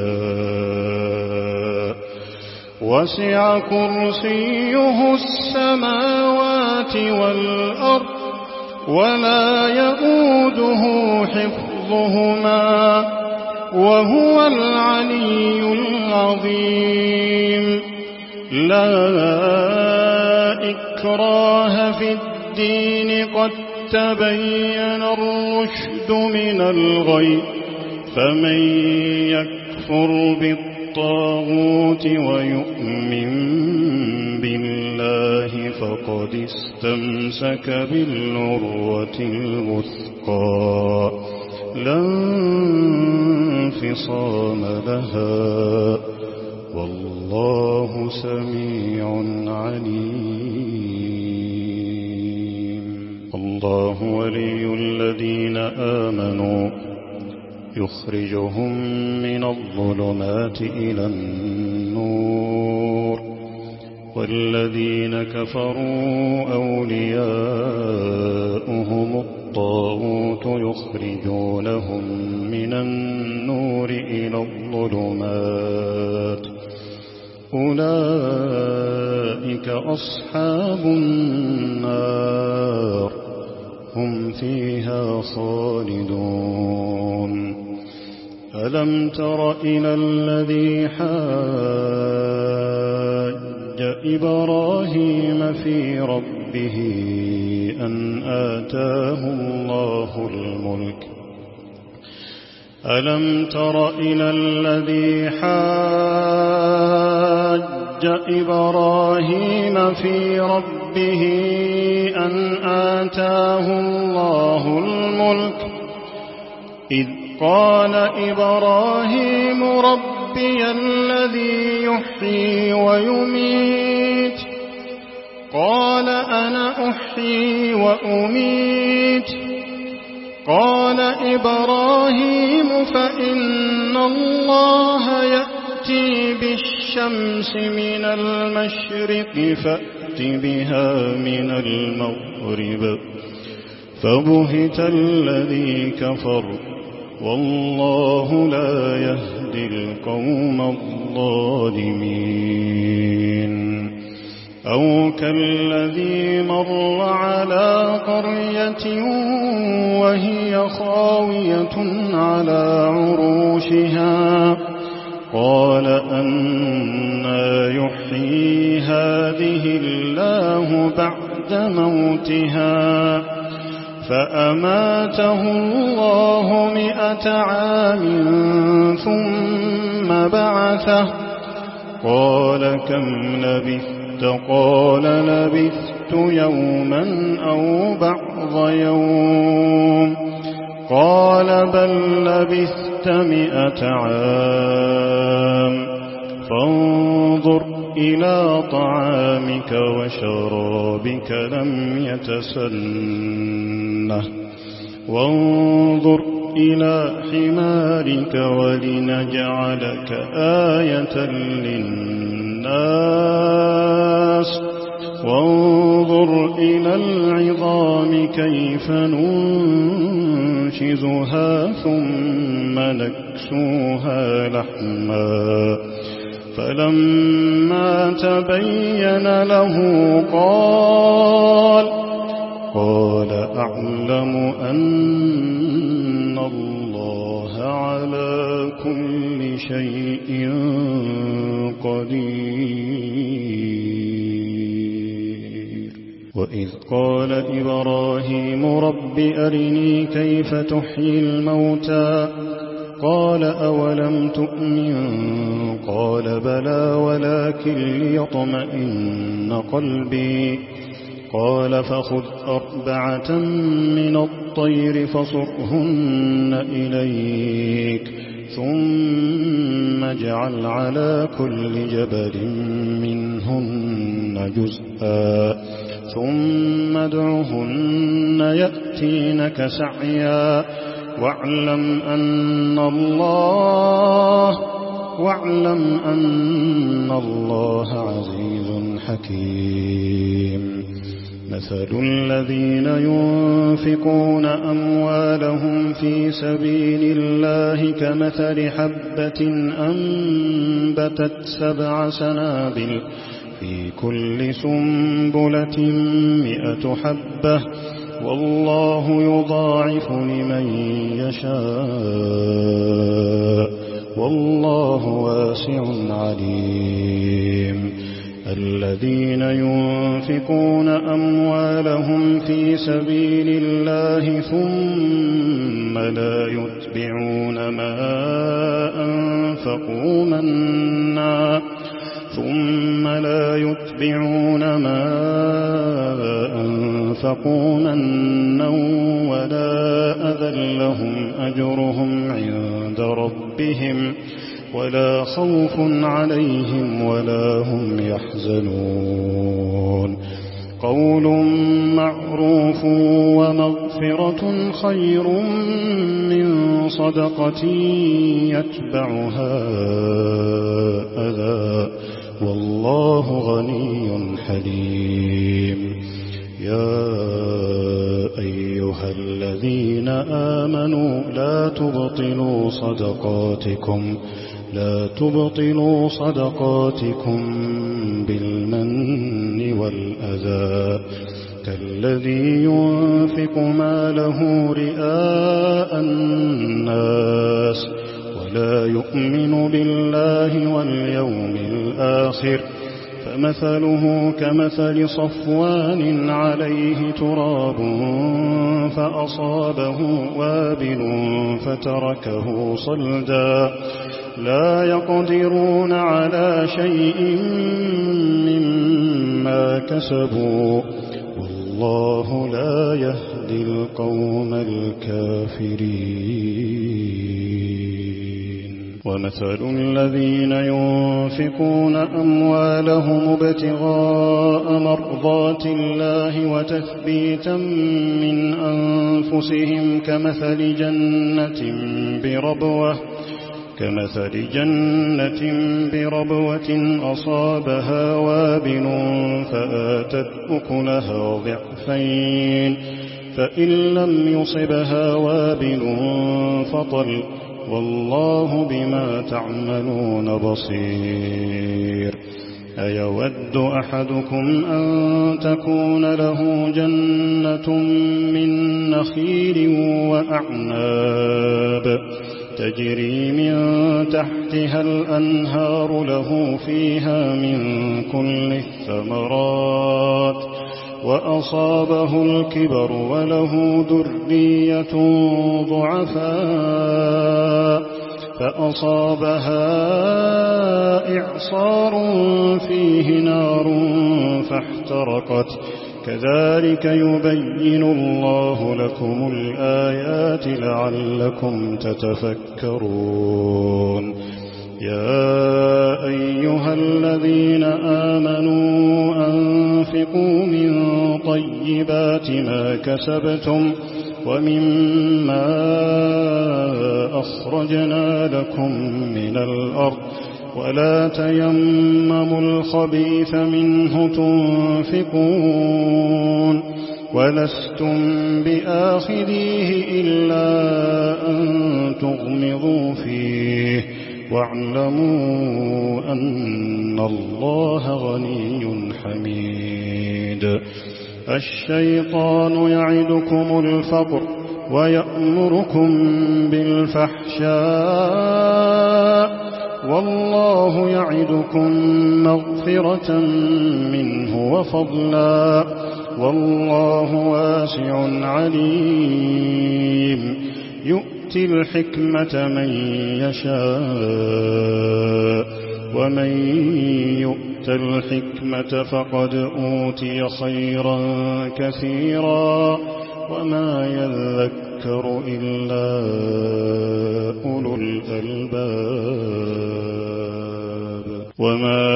Speaker 1: شاء وسع كرسيه السماوات والأرض ولا يؤوده حفظهما وهو العلي العظيم. لا إكراه في الدين قد تبين الرشد من الغي فمن يكفر بالطاغوت ويؤمن بالله فقد استمسك بالعروة الوثقى لا انفصام لها والله سميع عليم. الله ولي الذين آمنوا يخرجهم من الظلمات إلى النور والذين كفروا أولياؤهم الطاغوت يخرجونهم من النور إلى الظلمات أولئك أصحاب النار هم فيها خالدون. ألم تر إلى الذي حاج إبراهيم في ربه أن آتاه الله الملك ألم تر إلى الذي حاج إبراهيم في ربه أن آتاه الله الملك إذ قال إبراهيم ربي الذي يحيي ويميت قال أنا أحيي وأميت قال إبراهيم فإن الله يأتي بالشمس من المشرق فأت بها من المغرب فبهت الذي كفر والله لا يهدي القوم الظالمين. أو كالذي مر على قرية وهي خاوية على عروشها قال أنى يحيي هذه الله بعد موتها فأماته الله 100 عام ثم بعثه قال كم لبثت قال لبثت يوما أو بعض يوم قال بل لبثت 100 عام فانظر
Speaker 2: إلى طعامك وشرابك لم يتسنه وانظر إلى حمارك ولنجعلك آية للناس وانظر إلى العظام كيف ننشزها ثم نكسوها لحما فلما تبين له قال أعلم أن الله على كل شيء قدير. وإذ قال إبراهيم رب أرني كيف تحيي الموتى قال أولم تؤمن قال بلى ولكن ليطمئن قلبي قال فخذ 4 من الطير فصرهن إليك ثم اجعل على كل جبل منهن جزءا ثم ادعهن يأتينك سعيا واعلم أن الله عزيز حكيم. مثل الذين ينفقون أموالهم في سبيل الله كمثل حبة أنبتت 7 سنابل في كل سنبلة 100 حبة والله يضاعف لمن يشاء والله واسع عليم. الذين ينفقون أموالهم في سبيل الله ثم لا يتبعون ما أنفقوا منا ولا أذى لهم أجرهم عند ربهم ولا خوف عليهم ولا هم يحزنون. قول معروف ومغفرة خير من صدقة يتبعها أذى والله غني حليم. يا أيها الذين آمنوا لا تبطلوا صدقاتكم بالمن والأذى كالذي ينفق ماله رئاء الناس ولا يؤمن بالله واليوم الآخر فمثله كمثل صفوان عليه تراب فأصابه وابل فتركه صلدا لا يقدرون على شيء مما كسبوا والله لا يهدي القوم الكافرين. ومثل الذين ينفقون أموالهم ابتغاء مرضات الله وتثبيتا من أنفسهم كمثل جنة بربوة أصابها وابل فآتت أكلها ضعفين فإن لم يصبها وابل فطل والله بما تعملون بصير. أيود أحدكم أن تكون له جنة من نخيل وأعناب تجري من تحتها الأنهار له فيها من كل الثمرات وأصابه الكبر وله ذرية ضعفاء فأصابها إعصار فيه نار فاحترقت كذلك يبين الله لكم الآيات لعلكم تتفكرون.
Speaker 1: يا أيها الذين آمنوا أنفقوا من طيبات ما كسبتم ومما أخرجنا لكم من الأرض ولا تيمموا الخبيث منه تنفقون ولستم بآخذيه إلا أن تغمضوا فيه واعلموا أن الله غني حميد. الشيطان يعدكم الفقر ويأمركم بالفحشاء والله يعدكم مغفرة منه وفضلا والله واسع عليم. يؤتي الحكمة من يشاء ومن يؤت الحكمة فقد أوتي خيرا كثيرا وما يذكر إلا أولو الألباب. وما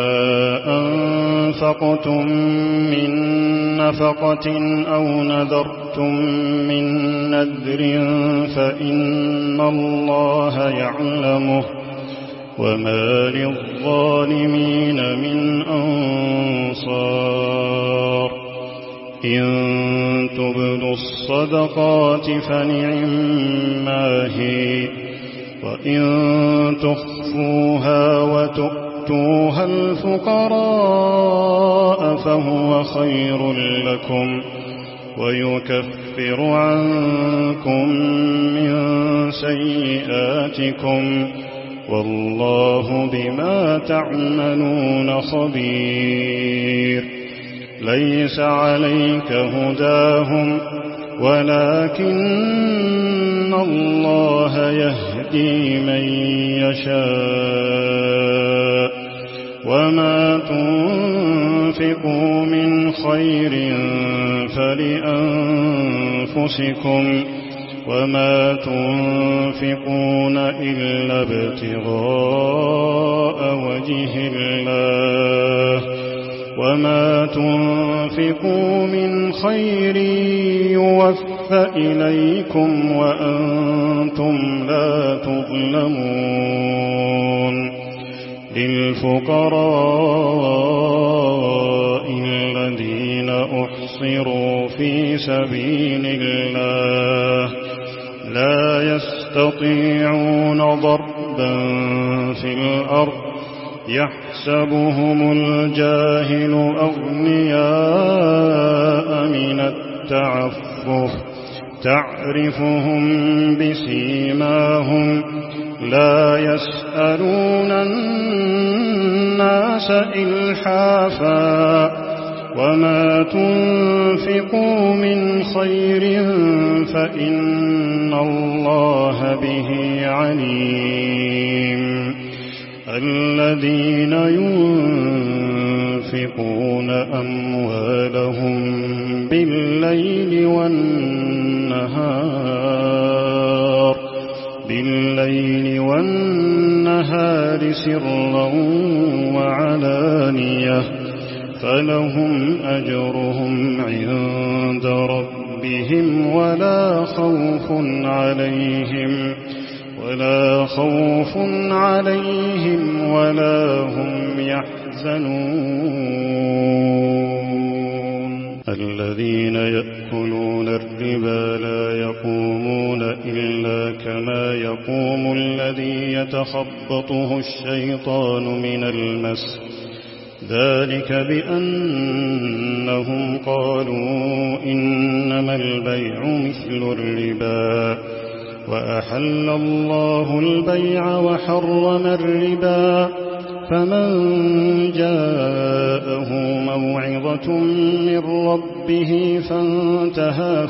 Speaker 1: أنفقتم من نفقة أو نذرتم من نذر فإن الله يعلمه وما للظالمين من أنصار. إن تبدوا الصدقات فنعما هي وإن تخفوها وتؤتوها الفقراء فهو خير لكم ويكفر عنكم من سيئاتكم والله بما تعملون خبير. ليس عليك هداهم ولكن الله يهدي من يشاء وما تنفقوا من خير فلأنفسكم وما تنفقون إلا ابتغاء وجه الله وما تنفقوا من خير يوفى إليكم وأنتم لا تظلمون. للفقراء الذين أحصروا في سبيل الله لا يستطيعون ضربا في الأرض يحسبهم الجاهل أغنياء من التعفف تعرفهم بسيماهم لا يسألون الناس إلحافا وما تنفقوا من خير فإن الله به عليم. الذين ينفقون أموالهم بالليل والنهار سرا وعلانية فلهم أجرهم عند ربهم ولا خوف عليهم ولا هم يحزنون. الذين يأكلون الربا لا يقومون إلا كما يقوم الذي يتخبطه الشيطان من المس ذلك بأنهم قالوا إنما البيع مثل الربا وأحل الله البيع وحرم الربا فمن جاءه موعظة من ربه فانتهى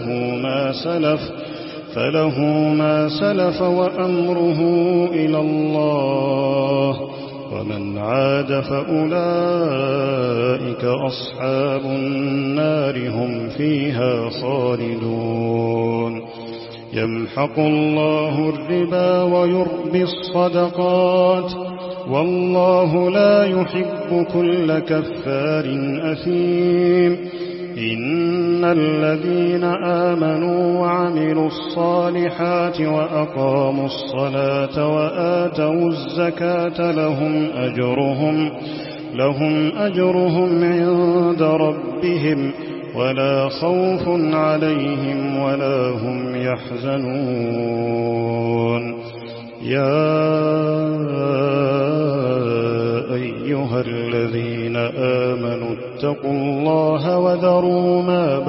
Speaker 1: فله ما سلف وأمره إلى الله ومن عاد فأولئك أصحاب. أصحاب النار هم فيها خالدون. الذين يأكلون الربا لا يقومون إلا كما يقوم الذي يتخبطه الشيطان من المس ذلك بأنهم قالوا إنما البيع مثل الربا وأحل الله البيع وحرم الربا فمن جاءه موعظة من ربه فانتهى فله ما سلف وأمره إلى الله ومن عاد فأولئك أصحاب النار هم فيها خالدون.
Speaker 2: يمحق الله الربا ويربي الصدقات والله لا يحب كل كفار أثيم. إن الذين آمنوا وعملوا الصالحات وأقاموا الصلاة وآتوا الزكاة لهم أجرهم عند ربهم ولا خوف عليهم ولا هم يحزنون. يا أيها الذين آمنوا اتقوا الله وذروا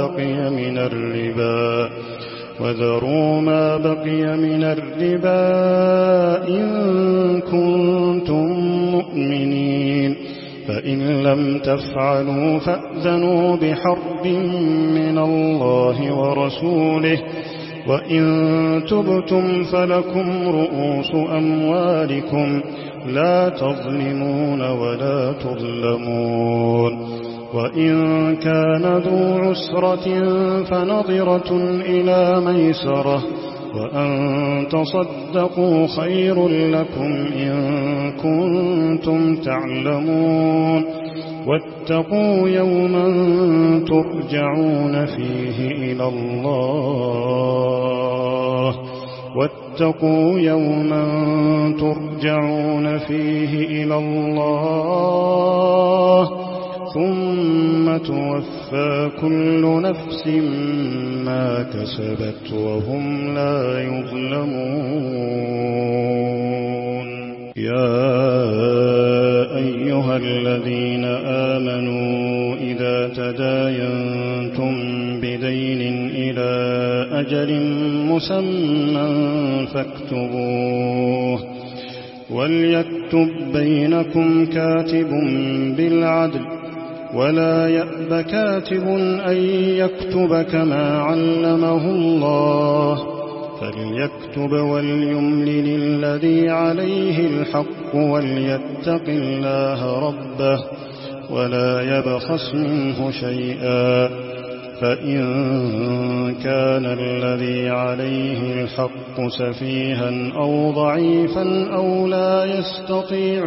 Speaker 2: ما بقي من الربا إن كنتم مؤمنين، فإن لم تفعلوا فأذنوا بحرب من الله ورسوله، وإن تبتم فلكم رؤوس أموالكم لا تظلمون ولا تظلمون. وإن كان ذو عسرة فنظرة إلى ميسرة، وأن تصدقوا خير لكم إن كنتم تعلمون. واتقوا يوما ترجعون فيه إلى الله ثم توفى كل نفس ما كسبت وهم لا يظلمون. يا أيها الذين آمنوا إذا تداينتم بدين إلى أجل مسمى فاكتبوه، وليكتب بينكم كاتب بالعدل، ولا يأب كاتب أن يكتب كما علمه الله، فليكتب وليملل الذي عليه الحق وليتق الله ربه ولا يبخس منه شيئا، فإن كان الذي عليه الحق سفيها أو ضعيفا أو لا يستطيع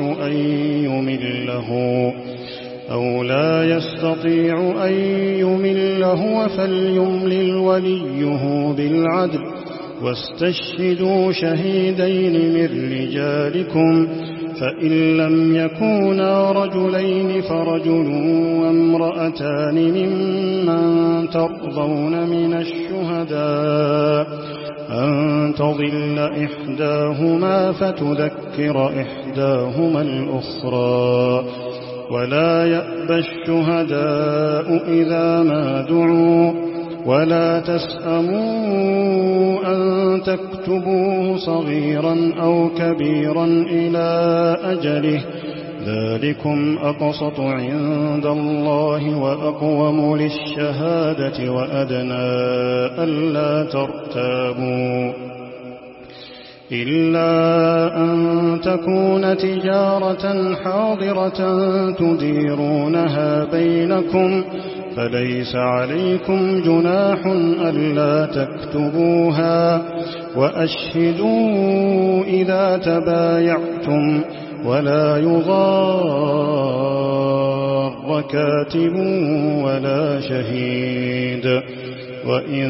Speaker 2: أن يمله فليملل وليه بالعدل، واستشهدوا شهيدين من رجالكم، فإن لم يكونا رجلين فرجل وامرأتان ممن ترضون من الشهداء أن تضل إحداهما فتذكر إحداهما الأخرى، ولا يأبى الشهداء إذا ما دعوا، ولا تسأموا أن تكتبوه صغيرا أو كبيرا إلى أجله، ذلكم أقسط عند الله وأقوم للشهادة وأدنى ألا ترتابوا، إلا أن تكون تجارة حاضرة تديرونها بينكم، فليس عليكم جناح ألا تكتبوها، وأشهدوا إذا تبايعتم، ولا يضار كاتب ولا شهيد، وإن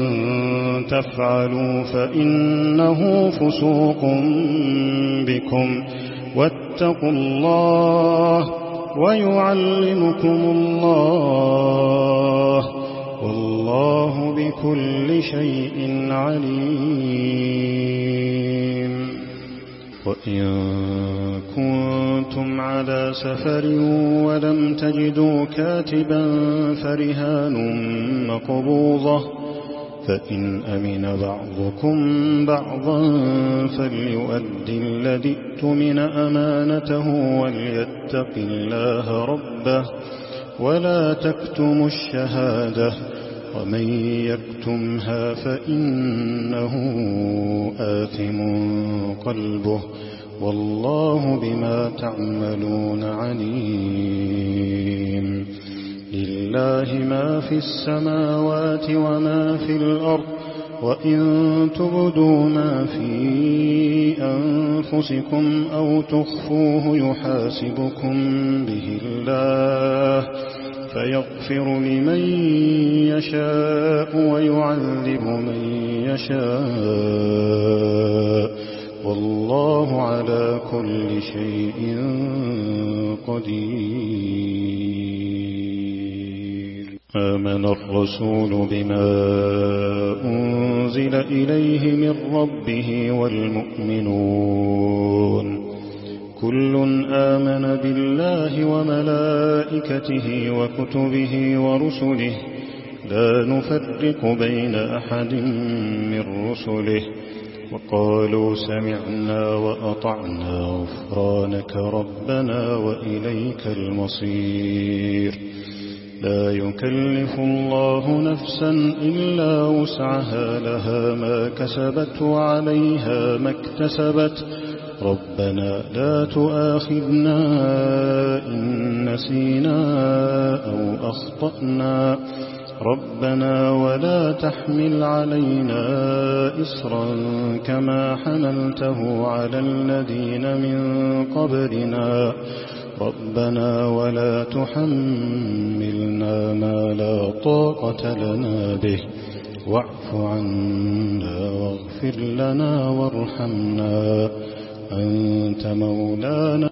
Speaker 2: تفعلوا فإنه فسوق بكم، واتقوا الله ويعلمكم الله، والله بكل شيء عليم. وإن كنتم على سفر ولم تجدوا كاتبا فرهان مقبوضة، فإن أمن بعضكم بعضا فليؤد الذي اؤتمن أمانته وليتق الله ربه ولا تكتموا الشهادة، ومن يكتمها فإنه آثم قلبه، والله بما تعملون عليم. لله ما في السماوات وما في الأرض،
Speaker 1: وإن تبدوا ما في أنفسكم أو تخفوه يحاسبكم به الله فيغفر لمن يشاء ويعذب من يشاء والله على كل شيء قدير. آمن الرسول بما أنزل إليه من ربه والمؤمنون كل آمن بالله وملائكته وكتبه ورسله لا نفرق بين أحد من رسله وقالوا سمعنا وأطعنا غفرانك ربنا وإليك المصير. لا يكلف الله نفسا إلا وسعها لها ما كسبت وعليها ما اكتسبت ربنا لا تؤاخذنا إن نسينا أو أخطأنا ربنا ولا تحمل علينا إصرا كما حملته على الذين من قبلنا ربنا ولا تحملنا ما لا طاقة لنا به واعف عنا واغفر لنا وارحمنا أنت مولانا